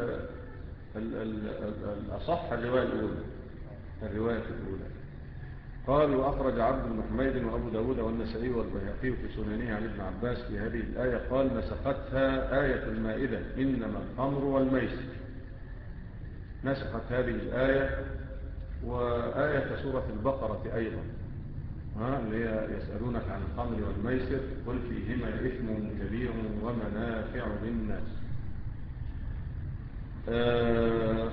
الأصح الرواية الأولى الرواية الأولى قال وأخرج عبد بن حميد وأبو داود والنسائي والبيهقي في سننه عن ابن عباس في هذه الآية قال نسختها آية المائدة إنما الخمر والميسر. نسخت هذه الآية وآية سورة البقرة أيضا اللي هي يسألونك عن الخمر والميسر قل فيهما إثم كبير ومنافع للناس. آه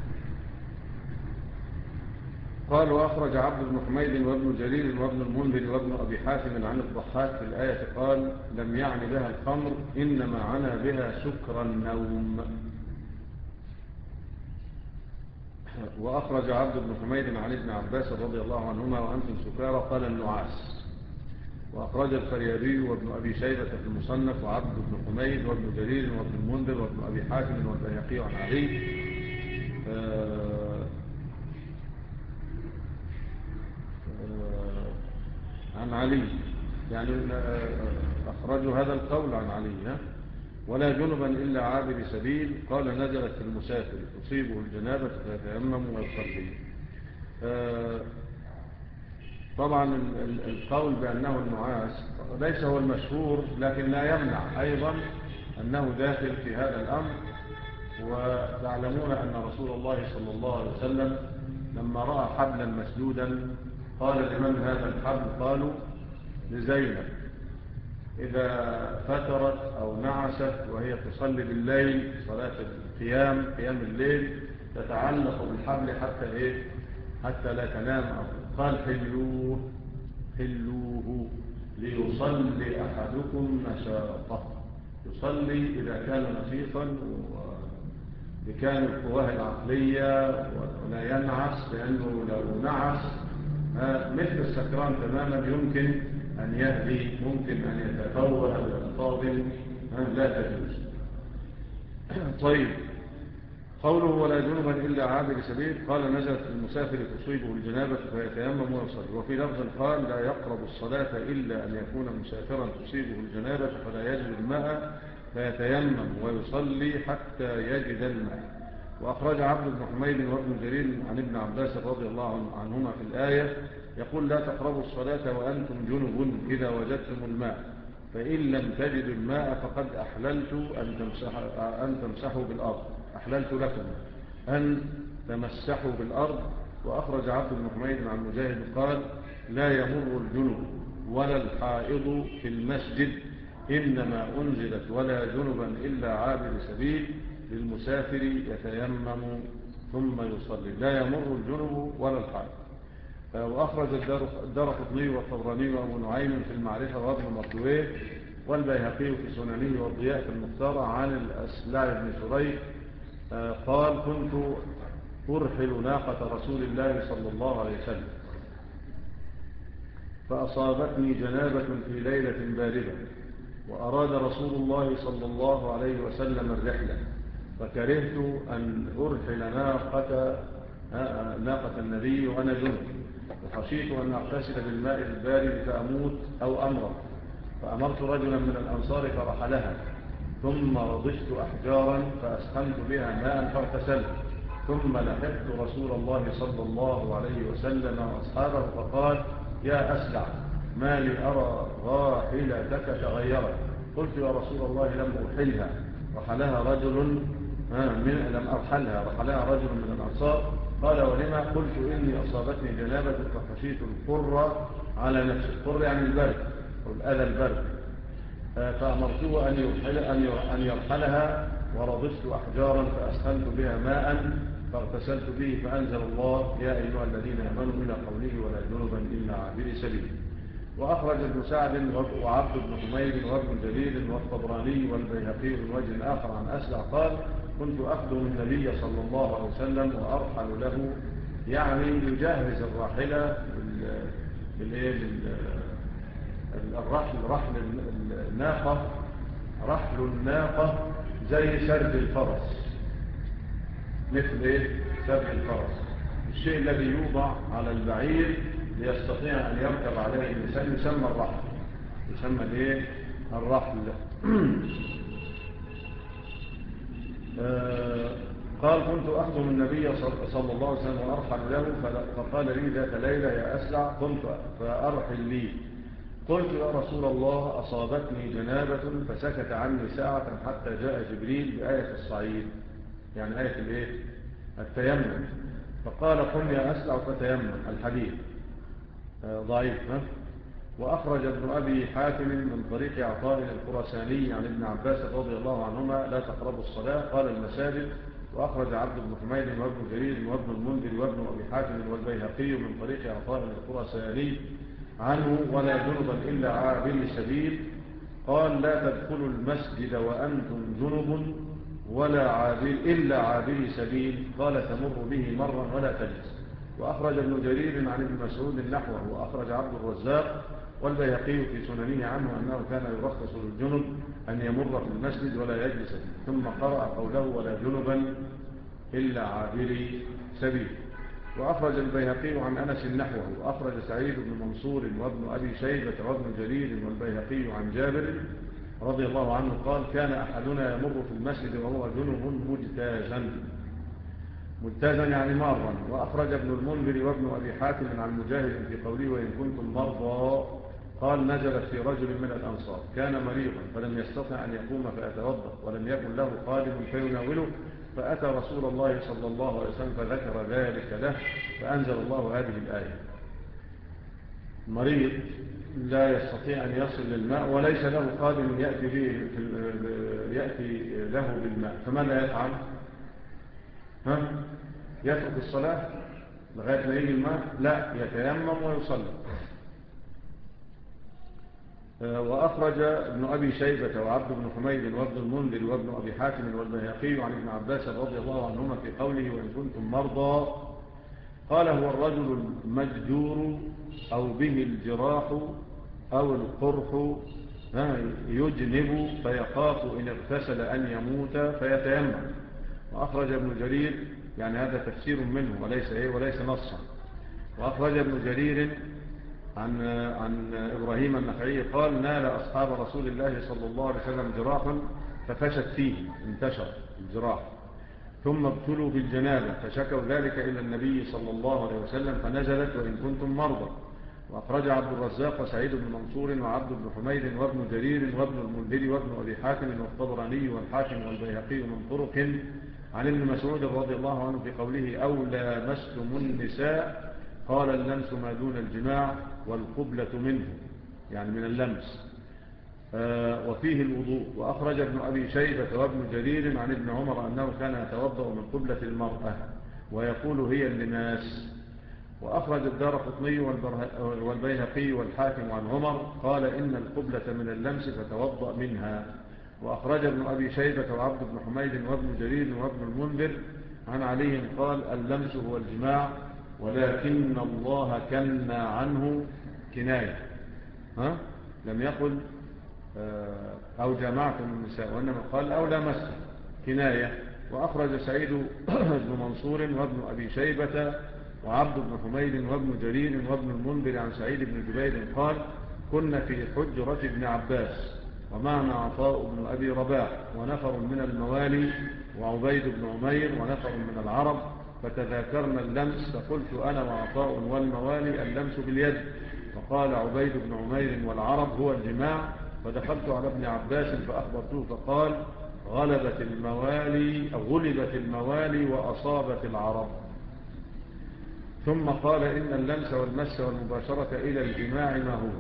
قال وأخرج عبد بن حميد وابن جرير وابن المنذر وابن أبي حاتم عن الضحاك في الآية قال لم يعني بها الخمر إنما عنا بها سكر النوم. وأخرج عبد بن حميد عن ابن عباس رضي الله عنهما وأنتم سكارى قال النعاس. وأخرج الفريابي وابن أبي شيبة في المصنف وعبد بن حميد وابن جرير وابن المنذر وابن أبي حاتم والبيهقي عن علي آه آه عن علي يعني أخرجوا هذا القول عن علي ولا جنبا إلا عابر سبيل قال نزلت في المسافر تصيبه الجنابة فيتيمم ويصلي. آه طبعا القول بأنه النعاس ليس هو المشهور لكن لا يمنع أيضا أنه داخل في هذا الأمر. وتعلمون أن رسول الله صلى الله عليه وسلم لما رأى حبلا مسدودا قال لمن هذا الحبل؟ قالوا لزينب إذا فترت أو نعست وهي تصلي بالليل صلاة القيام قيام الليل تتعلق بالحبل حتى إيه حتى لا تنام. قال حلوه حلوه ليصلي أحدكم نشاطه. يصلي إذا كان نشيطا بكامل القواه العقلية ولا ينعس لأنه لو نعس مثل السكران تماما يمكن أن يهدي ممكن أن يتفوه أو ينتظم لا تجوز. طيب قوله ولا جنبا إلا عابر سبيل قال نزلت المسافر تصيبه الجنابة فيتيمم ويصلي. وفي لفظ قال لا يقرب الصلاة إلا أن يكون مسافرا تصيبه الجنابة فلا يجد الماء فيتيمم ويصلي حتى يجد الماء. وأخرج عبد بن حميد وابن جرير عن ابن عباس رضي الله عنهما في الآية يقول لا تقربوا الصلاة وأنتم جنب إذا وجدتم الماء فإن لم تجدوا الماء فقد أحللت أن تمسحوا, أن تمسحوا بالأرض أحللت لكم أن تمسحوا بالأرض. وأخرج عبد بن حميد عن مجاهد قال لا يمر الجنب ولا الحائض في المسجد إنما أنزلت ولا جنبا إلا عابر سبيل للمسافر يتيمم ثم يصلي. لا يمر الجنب ولا الحائض. وأخرج الدارقطني والطبراني وأبو نعيم في المعرفة وابن مردويه والبيهقي في سننه والضياء في المختار عن الأسلع بن شريح قال كنت أرحل ناقة رسول الله صلى الله عليه وسلم فأصابتني جنابة في ليلة باردة وأراد رسول الله صلى الله عليه وسلم الرحلة فكرهت أن أرحل ناقة, ناقة النبي وأنا جنب وخشيت أن أغتسل بالماء البارد فأموت أو أمرض فأمرت رجلا من الأنصار فرحلها ثم رضشت أحجارا فأسخنت بها ماء فاغتسلت ثم لحقت رسول الله صلى الله عليه وسلم وأصحابه فقال يا أسلع ما لي أرى راحلتك تغيرت. قلت يا رسول الله لم أرحلها رحلها رجل من لم أرحلها رحلها رجل من الأنصار. قال ولما؟ قلت إني أصابتني جنابة فخشيت القر على نفسي. القر يعني البرد أو الأذى البرد فأمرته أن يرحل أن يرحلها ورضست أحجارا فأسخنت بها ماء فاغتسلت به فأنزل الله يا أيها الذين آمنوا إلى قوله ولا جنبا إلا عابر سبيل. وأخرج ابن سعد وعبد بن حميد وابن جرير والطبراني والبيهقي من وجه آخر عن أسلع قال كنت أخدم النبي صلى الله عليه وسلم وأرحل له يعني يجهز الراحلة الرحل رحل الناقة رحل الناقة زي سرد الفرس مثل إيه؟ سرد الفرس الشيء الذي يوضع على البعير ليستطيع أن يركب عليه الإنسان يسمى الرحل يسمى الإيه؟ الرحل. آه قال كنت أخدم النبي صلى الله عليه وسلم وأرحل له فقال لي ذات ليلة يا أسلع قمت فأرحل لي. قلت يا رسول الله أصابتني جنابة فسكت عني ساعة حتى جاء جبريل بآية الصعيد يعني آية الإيه؟ التيمم فقال قم يا أسلع فتيمم. الحديث آه ضعيف. ها؟ وأخرج ابن أبي حاتم من طريق عطاء الخراساني عن ابن عباس رضي الله عنهما لا تقربوا الصلاة قال المساجد. وأخرج عبد بن حميد وابن جرير وابن المنذر وابن أبي حاتم والبيهقي من طريق عطاء الخراساني عنه ولا جنبا إلا عابر سبيل قال لا تدخلوا المسجد وأنتم جنب ولا عابر إلا عابر سبيل قال تمر به مرا ولا تجلس. وأخرج ابن جرير عن ابن مسعود نحوه. وأخرج عبد الرزاق والبيهقي في سننه عنه أنه كان يرخص للجنب أن يمر في المسجد ولا يجلس فيه ثم قرأ قوله ولا جنبا إلا عابر سبيل. وأخرج البيهقي عن أنس نحوه. وأخرج سعيد بن منصور وابن أبي شيبة وابن جرير والبيهقي عن جابر رضي الله عنه قال كان أحدنا يمر في المسجد وهو جنب مجتازا مجتازا يعني مارا. وأخرج ابن المنذر وابن أبي حاتم عن مجاهد في قوله وإن كنتم مرضى قال نزلت في رجل من الأنصار كان مريضا فلم يستطع أن يقوم فيتوضأ ولم يكن له خادم فيناوله فأتى رسول الله صلى الله عليه وسلم فذكر ذلك له فأنزل الله هذه الآية. مريض لا يستطيع أن يصل للماء وليس له خادم يأتي, به يأتي له بالماء فماذا يفعل؟ ها؟ يترك الصلاة لغاية ما يجي الماء؟ لا يتيمم ويصلي. وأخرج ابن أبي شيبة وعبد بن حميد وابن المنذر وابن أبي حاتم والبيهقي عن ابن عباس رضي الله عنهما في قوله وإن كنتم مرضى قال هو الرجل المجدور أو به الجراح أو القرح يجنب فيخاف إن اغتسل أن يموت فيتيمم. وأخرج ابن جرير يعني هذا تفسير منه وليس إيه وليس نصا. وأخرج ابن جرير عن عن إبراهيم النخعي قال نال أصحاب رسول الله صلى الله عليه وسلم جراحا ففشت فيه انتشر الجراح ثم ابتلوا بالجنابة فشكوا ذلك إلى النبي صلى الله عليه وسلم فنزلت وإن كنتم مرضى. وأخرج عبد الرزاق وسعيد بن منصور وعبد بن حميد وابن جرير وابن المنذر وابن أبي حاتم والطبراني والحاكم والبيهقي من طرق عن ابن مسعود رضي الله عنه في قوله أو لامستم النساء قال اللمس ما دون الجماع والقبلة منه، يعني من اللمس. آه وفيه الوضوء. وأخرج ابن أبي شيبة وابن جرير عن ابن عمر أنه كان يتوضأ من قبلة المرأة ويقول هي اللماس. وأخرج الدارقطني والبيهقي والحاكم عن عمر قال إن القبلة من اللمس فتوضأ منها. وأخرج ابن أبي شيبة وعبد بن حميد وابن جرير وابن المنذر عن علي قال اللمس هو الجماع ولكن الله كنى عنه كناية، ها؟ لم يقل أو جمعتم النساء وإنما قال أو لمستم كناية. وأخرج سعيد بن منصور وابن أبي شيبة وعبد بن حميد وابن جرير وابن المنذر عن سعيد بن جبير قال كنا في حجرة ابن عباس ومعنا عطاء بن أبي رباح ونفر من الموالي وعبيد بن عمير ونفر من العرب فتذاكرنا اللمس فقلت أنا وعطاء والموالي اللمس باليد. فقال عبيد بن عمير والعرب هو الجماع. فدخلت على ابن عباس فأخبرته فقال غلبت الموالي أو غلبت الموالي وأصابت العرب. ثم قال إن اللمس والمس والمباشرة إلى الجماع ما هو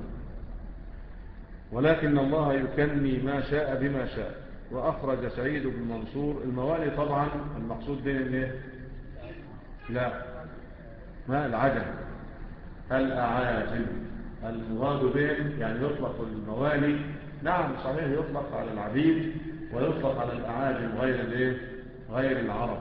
ولكن الله يكني ما شاء بما شاء. وأخرج سعيد بن منصور الموالي طبعا المقصود بهم ايه؟ لا ما العجم الأعاجم المراد بهم يعني يطلق الموالي نعم صحيح يطلق على العبيد ويطلق على الأعاجم غير الايه غير العرب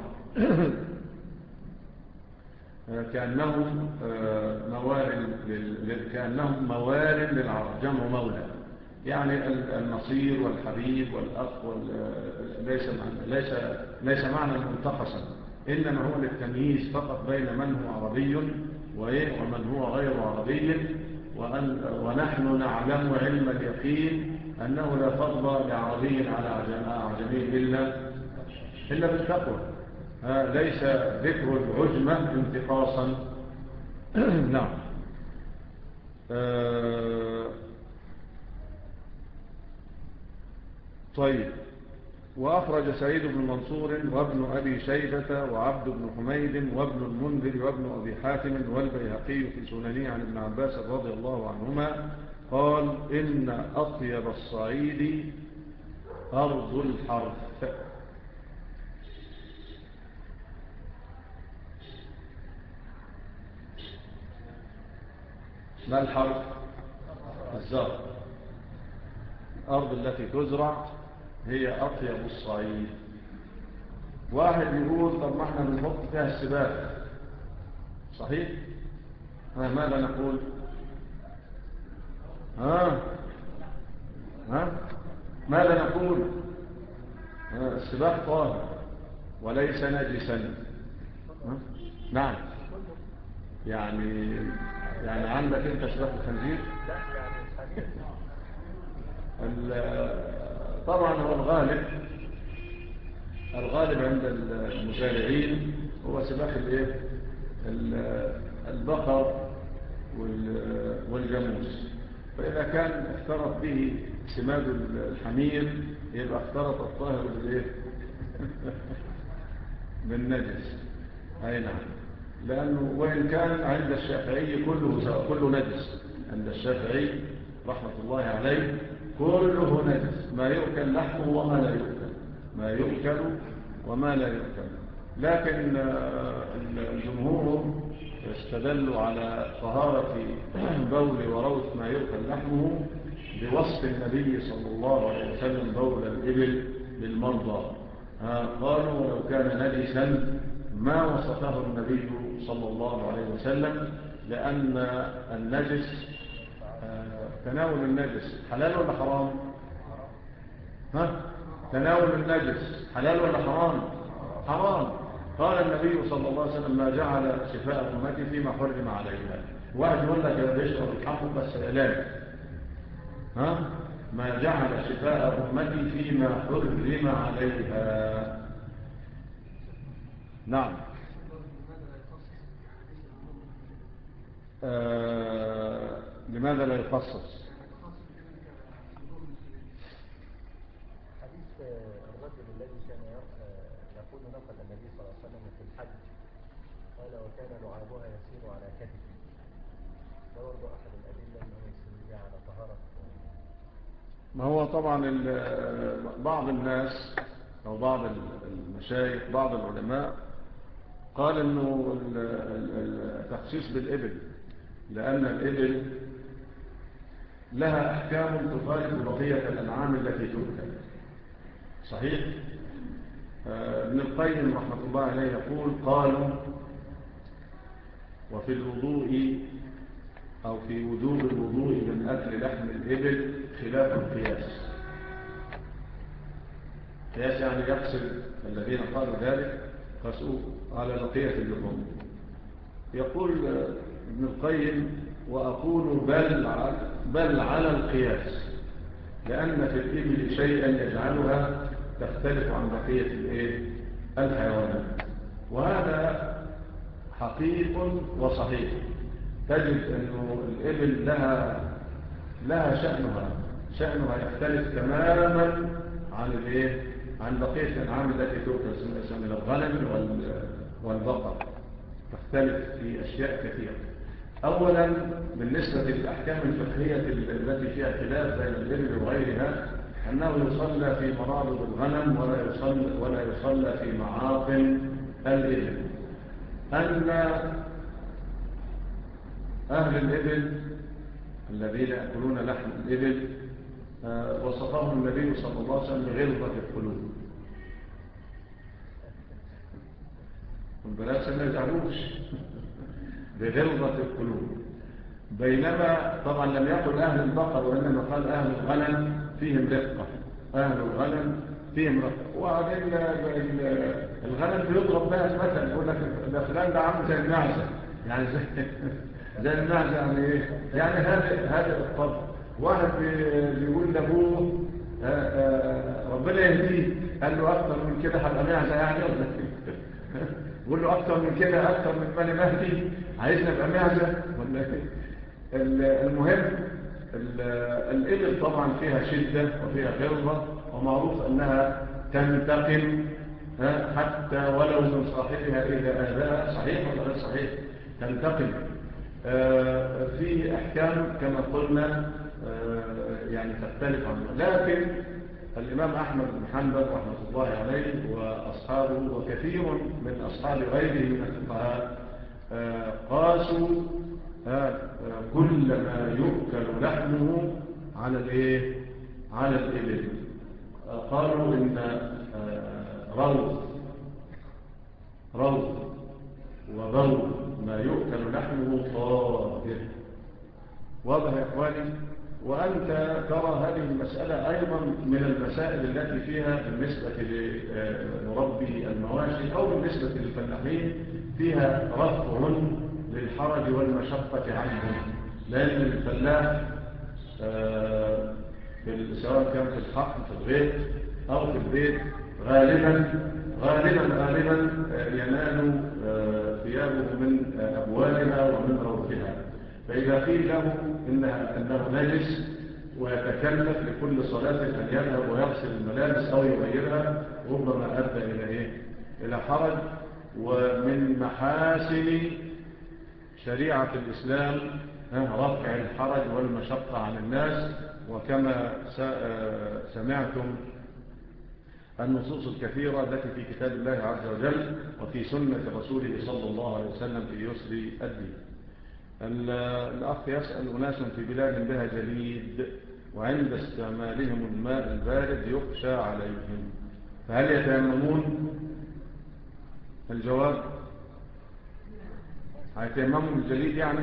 كأنهم موال كأنهم موال للعرب جمع مولى يعني النصير والحبيب والأخ ليس ليس ليس معنى منتقصا إنما هو للتمييز فقط بين من هو عربي ومن هو غير عربي. وأن ونحن نعلم علم اليقين أنه لا فضل لعربي على عجمي إلا إلا بالتقوى. ليس ذكر العجمة انتقاصا. نعم. طيب. وأخرج سعيد بن منصور وابن أبي شيبة وعبد بن حميد وابن المنذر وابن أبي حاتم والبيهقي في سننه عن ابن عباس رضي الله عنهما قال إن أطيب الصعيد أرض الحرث. ما الحرث؟ الزرع. الأرض التي تزرع هي أطيب الصعيد. واحد يقول طب ما احنا بنحط فيها السباق صحيح؟ ها ماذا نقول؟ ها ها ماذا نقول؟ السباق طاهر وليس نجسا. نعم يعني يعني عندك انت سباق الخنزير طبعا هو الغالب الغالب عند المزارعين هو سباق الايه البقر والجاموس. فإذا كان اختلط به سماد الحمير يبقى اختلط الطاهر بالايه بالنجس. اي نعم لأنه وإن كان عند الشافعي كله كله نجس. عند الشافعي رحمة الله عليه كله نجس ما يؤكل لحمه وما لا يؤكل ما يؤكل وما لا يؤكل. لكن الجمهور استدلوا على طهارة بول وروث ما يؤكل لحمه بوصف النبي صلى الله عليه وسلم بول الإبل للمرضى. قالوا ولو كان نجسا ما وصفه النبي صلى الله عليه وسلم لأن النجس تناول النجس حلال ولا حرام؟ ها؟ تناول النجس حلال ولا حرام؟ حرام. قال النبي صلى الله عليه وسلم ما جعل شفاء أمتي فيما حرم عليها. واحد يقول لك يا بيشرب الحق بس علاج. ها؟ ما جعل شفاء أمتي فيما حرم عليها. نعم. آه لماذا لا يخصص؟ حديث الرجل الذي كان يقول نقل النبي صلى الله عليه وسلم في الحج قال وكان لعابها يسير على كتفه، ده برضه أحد الأدلة أنه يسير على طهارة. ما هو طبعا بعض الناس أو بعض المشايخ بعض العلماء قال أنه التخصيص بالإبل، لأن الإبل لها أحكام تخالف بقية الأنعام التي تؤكل. صحيح؟ ابن القيم رحمة الله عليه يقول قالوا وفي الوضوء أو في وجوب الوضوء من أكل لحم الإبل خلاف القياس. قياس يعني يقصد الذين قالوا ذلك قسوا على بقية الوضوء. يقول ابن القيم وأقول بل على, بل على القياس، لأن في الإبل شيئا يجعلها تختلف عن بقية الحيوانات، وهذا حقيق وصحيح. تجد أن الإبل لها, لها شأنها شأنها يختلف تماما عن, عن بقية الأنعام التي تؤكل من الغنم والبقر، تختلف في أشياء كثيرة. أولا بالنسبة للأحكام الفقهية التي فيها خلاف بين الإبل وغيرها، أنه يصلى في مرابض الغنم ولا يصلى, ولا يصلى في معاقل الإبل. أن أهل الإبل الذين يأكلون لحم الإبل وصفهم النبي صلى الله عليه وسلم بغلظة القلوب، والبلاس ما يزعلوش بغلظة القلوب، بينما طبعا لم يقل أهل البقر وإنما قال أهل الغنم فيهم رقة. أهل الغنم فيهم رقة. وبعدين الغنم بيضرب بها المثل، يقول لك ده فلان ده عامل زي المعزة، يعني زي زي المعزة يعني ايه؟ يعني هذا هذا الطبع. واحد بيقول لابوه ربنا يهديه، قال له أكثر من كده هبقى معزة يعني، يقول له أكثر من كده أكثر من مالي مهدي عايزنا ابقى معزة ولا ايه؟ المهم الإبل طبعا فيها شدة وفيها غلظة، ومعروف أنها تنتقم حتى ولو من صاحبها إذا آذاها. صحيح ولا غير صحيح؟ تنتقم. في أحكام كما قلنا يعني تختلف عنها، لكن الإمام أحمد بن حنبل رحمة الله عليه وأصحابه وكثير من أصحاب غيره من الفقهاء قاسوا كل ما يؤكل لحمه على الايه على الإبل. قالوا إن روث روث وبول ما يؤكل لحمه طاهر. واضح يا إخواني؟ وأنت ترى هذه المسألة أيضا من المسائل التي فيها بالنسبة لمربي المواشي أو بالنسبة للفلاحين فيها رفع للحرج والمشقة عنهم، لأن الفلاح سواء كان في الحقل في الغيط أو في البيت غالبا غالبا غالبا ينال ثيابه من أبوالها ومن روثها، فإذا قيل له إنها أنه نجس ويتكلف لكل صلاة أن يذهب ويغسل الملابس أو يغيرها، ربما أدى إلى إيه؟ إلى حرج. ومن محاسن شريعة الإسلام رفع الحرج والمشقة عن الناس، وكما سمعتم النصوص الكثيرة التي في كتاب الله عز وجل وفي سنة رسوله صلى الله عليه وسلم في يسر الدين. الأخ يسأل أناس في بلاد بها جليد وعند استعمالهم الماء البارد يخشى عليهم، فهل يتيممون؟ الجواب هيتيمموا الجليد يعني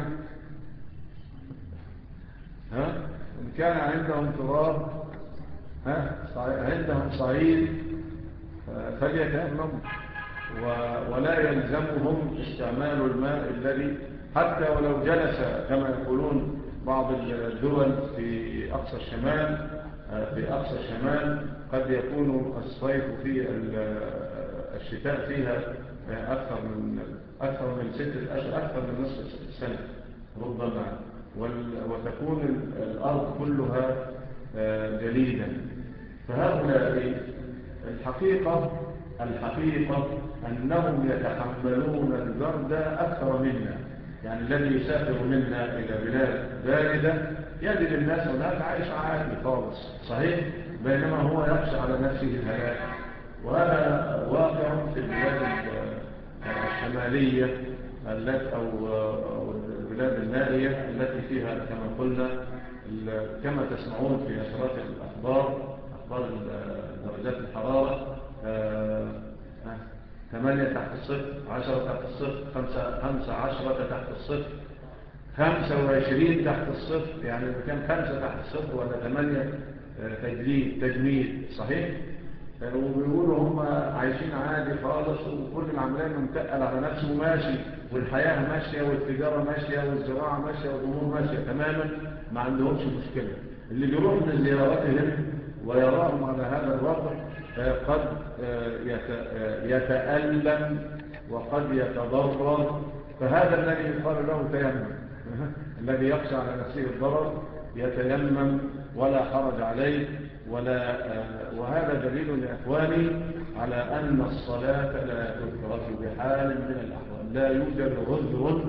ها؟ إن كان عندهم تراب ها عندهم صعيد فليتيمموا، ولا يلزمهم استعمال الماء الذي حتى ولو جلس كما يقولون بعض الدول في أقصى الشمال في أقصى الشمال قد يكون الصيف في الشتاء فيها أكثر من أكثر من ستة أشهر، أكثر من نصف السنة ربما، وتكون الأرض كلها جليدا. فهؤلاء الحقيقة الحقيقة أنهم يتحملون البرد أكثر منا. يعني الذي يسافر منا إلى بلاد باردة يجد الناس هناك عايش عادي خالص صحيح، بينما هو يخشى على نفسه الهلاك. وهذا واقع في البلاد الشمالية التي أو البلاد النائية التي فيها كما قلنا كما تسمعون في نشرات الأخبار أخبار درجات الحرارة ثمانية تحت الصفر، عشرة تحت الصفر، خمسة, خمسة عشرة تحت الصفر، خمسة وعشرين تحت الصفر. يعني إذا كان خمسة تحت الصفر ولا ثمانية تجليد تجميد صحيح. وبيقولوا هم عايشين عادي خالص وكل العملية ممتقل على نفسه وماشي، والحياة ماشية والتجارة ماشية والزراعة ماشية والأمور ماشية تماما، ما عندهمش مشكلة. اللي بيروح لزيارتهم ويراهم على هذا الوضع قد يتألم وقد يتضرر. فهذا الذي يقال له تيمم الذي يخشى على نفسه الضرر يتيمم ولا حرج عليه ولا. وهذا دليل يا إخواني على أن الصلاة لا تترك بحال من الأحوال. لا يوجد عذر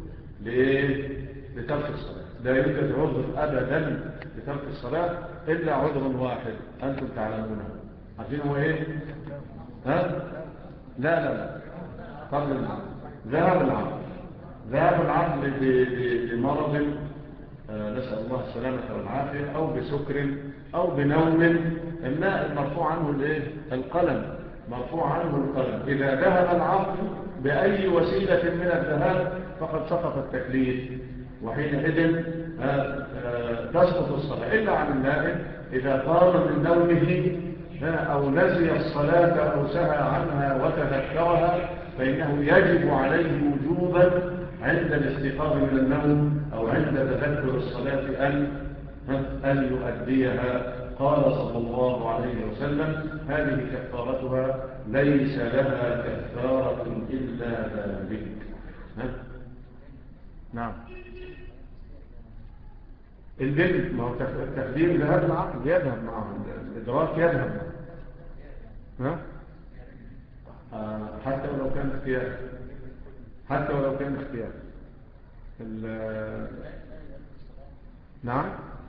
لترك الصلاة، لا يوجد عذر أبدا لترك الصلاة إلا عذر واحد أنتم تعلمونه. عارفين هو إيه؟ ها؟ لا لا لا قبل العقل. ذهب العقل ذهب العقل بمرض نسأل الله السلامة والعافية أو بسكر أو بنوم. النائم مرفوع عنه الايه؟ القلم، مرفوع عنه القلم. إذا ذهب العقل بأي وسيلة من الذهاب فقد سقط التكليف، وحينئذ تسقط الصلاة إلا عن النائم إذا قام من نومه أو نسي الصلاة أو سهى عنها وتذكرها، فإنه يجب عليه وجوبا عند الاستيقاظ من النوم أو عند تذكر الصلاة أن أن يؤديها. قال صلى الله عليه وسلم: هذه كفارتها ليس لها كفارة إلا ذلك. نعم. الجن ما هو التخدير ذهب العقل يذهب معه، الإدراك يذهب معه. ها؟ حتى ولو كان اختيار حتى ولو كان اختيار نعم.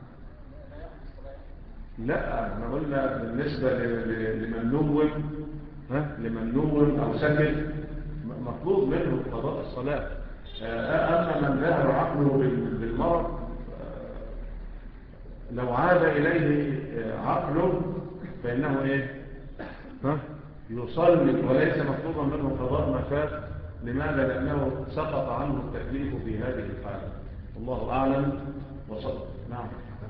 لا احنا قلنا بالنسبة لمن نوم ها لمن نوم او سكت مطلوب منه قضاء الصلاة. اما من ذهب عقله بالمرض لو عاد اليه عقله فانه ايه ها يصلي وليس مطلوبا منه قضاء ما فات. لماذا؟ لأنه سقط عنه التكليف في هذه الحالة. الله أعلم وصدق. نعم.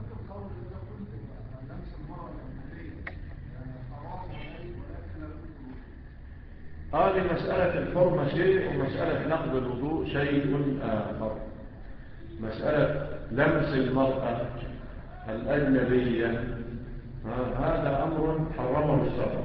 هذه مسألة الحرمة شيء ومسألة نقض الوضوء شيء آخر. مسألة لمس المرأة الأجنبية هذا أمر حرمه الشرع،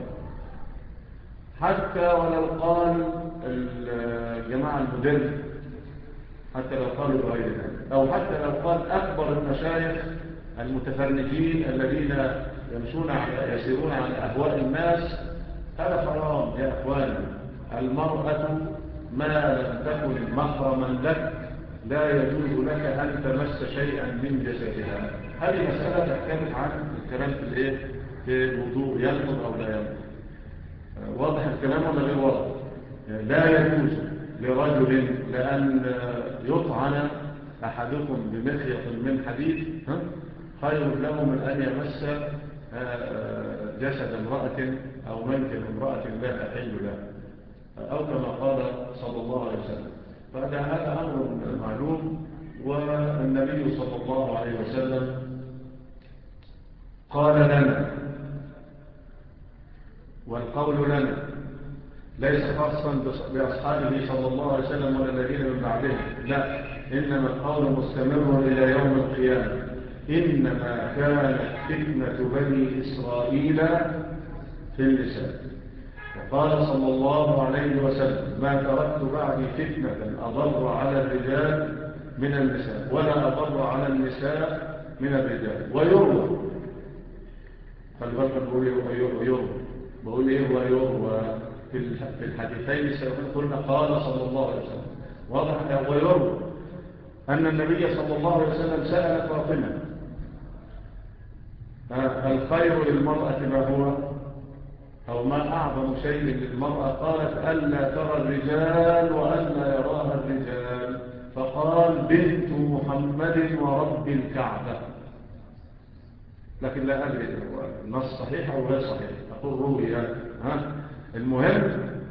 حتى ولو قال الجماعة المدرب، حتى لو قالوا بغير ذلك، أو حتى لو قال أكبر المشايخ المتفرجين الذين يمشون على يسيرون على أهواء الناس. هذا حرام يا أخواني. المرأة ما لم تكن محرما لك لا يجوز لك أن تمس شيئا من جسدها. هذه مسألة تختلف عن الكلام في الإيه؟ في الوضوء ينقض أو لا ينقض. واضح الكلام ولا غير واضح؟ لا يجوز لرجل لأن يطعن أحدكم بمخيط من حديد خير له من أن يمس جسد امرأة أو منكب امرأة لا تحل له، أو كما قال صلى الله عليه وسلم. فهذا هذا أمر معلوم. والنبي صلى الله عليه وسلم قال لنا، والقول لنا ليس خاصا بأصحابه صلى الله عليه وسلم ولا الذين من بعدهم، لا، إنما القول مستمر إلى يوم القيامة. إنما كانت فتنة بني إسرائيل في النساء. وقال صلى الله عليه وسلم: ما تركت بعدي فتنة أضر على الرجال من النساء ولا أضر على النساء من الرجال. ويروى، فالبركة بقول يروى، بقول إيه ويروى في الحديثين السابقين قلنا قال صلى الله عليه وسلم، واضح. ويروى أن النبي صلى الله عليه وسلم سأل فاطمة الخير للمرأة ما هو، أو ما أعظم شيء للمرأة؟ قالت ألا ترى الرجال وألا يراها الرجال، فقال بنت محمد ورب الكعبة. لكن لا أدري النص صحيح أو غير صحيح، أقول روي. ها المهم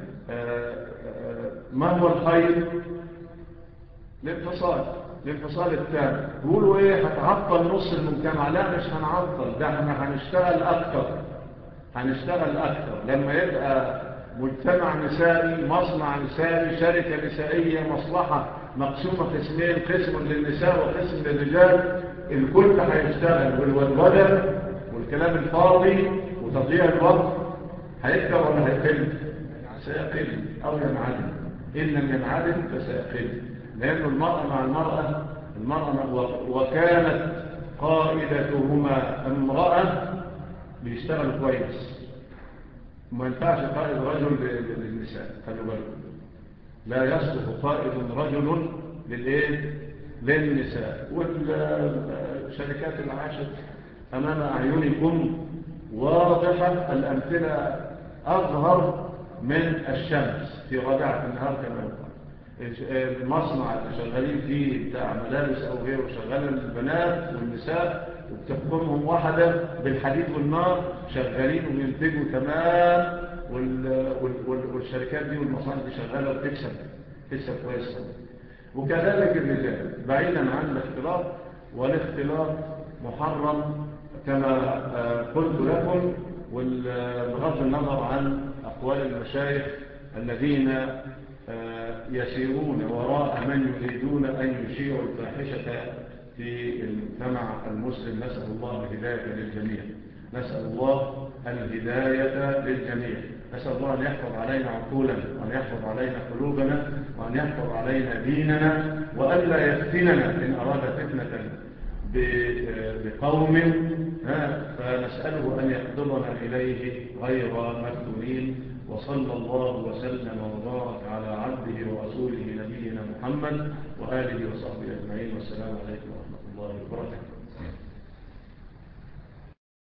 ما هو الخير؟ الانفصال، الانفصال التام. يقولوا ايه هتعطل نص المجتمع؟ لا مش هنعطل، ده احنا هنشتغل اكتر، هنشتغل اكتر لما يبقى مجتمع نسائي، مصنع نسائي، شركة نسائية، مصلحة مقسومة قسمين، قسم للنساء وقسم للرجال، الكل هيشتغل، والودودة والكلام الفاضي وتضييع الوقت هيكتر ولا هيقل؟ سيقل أو ينعدم، إن لم ينعدم فسيقل، لأن المرأة مع المرأة، المرأة وكانت قائدتهما امرأة بيشتغلوا كويس. ما ينفعش قائد رجل للنساء، خلوا بالكم، لا يصلح قائد رجل للايه؟ للنساء. والشركات العاشت أمام أعينكم واضحة، الأمثلة أظهر من الشمس في رابعة النهار كما يقال. المصنع اللي شغالين فيه بتاع ملابس أو غيره شغال البنات والنساء وبتحكمهم واحدة بالحديد والنار، شغالين وبينتجوا تمام، والشركات دي والمصانع دي شغالة وبتكسب، تكسب كويس. وكذلك الرجال بعيدا عن الاختلاط، والاختلاط محرم كما قلت لكم، بغض النظر عن أقوال المشايخ الذين يسيرون وراء من يريدون أن يشيعوا الفاحشة في المجتمع المسلم. نسأل الله الهداية للجميع، نسأل الله الهداية للجميع، نسأل الله أن يحفظ علينا عقولنا، وأن يحفظ علينا قلوبنا، وأن يحفظ علينا ديننا، وألا يفتننا إن أراد فتنة بقوم فنسأله أن يقدرنا إليه غير مفتونين. وصلى الله وسلم وبارك على عبده ورسوله نبينا محمد وآله وصحبه أجمعين، والسلام عليكم ورحمة الله وبركاته.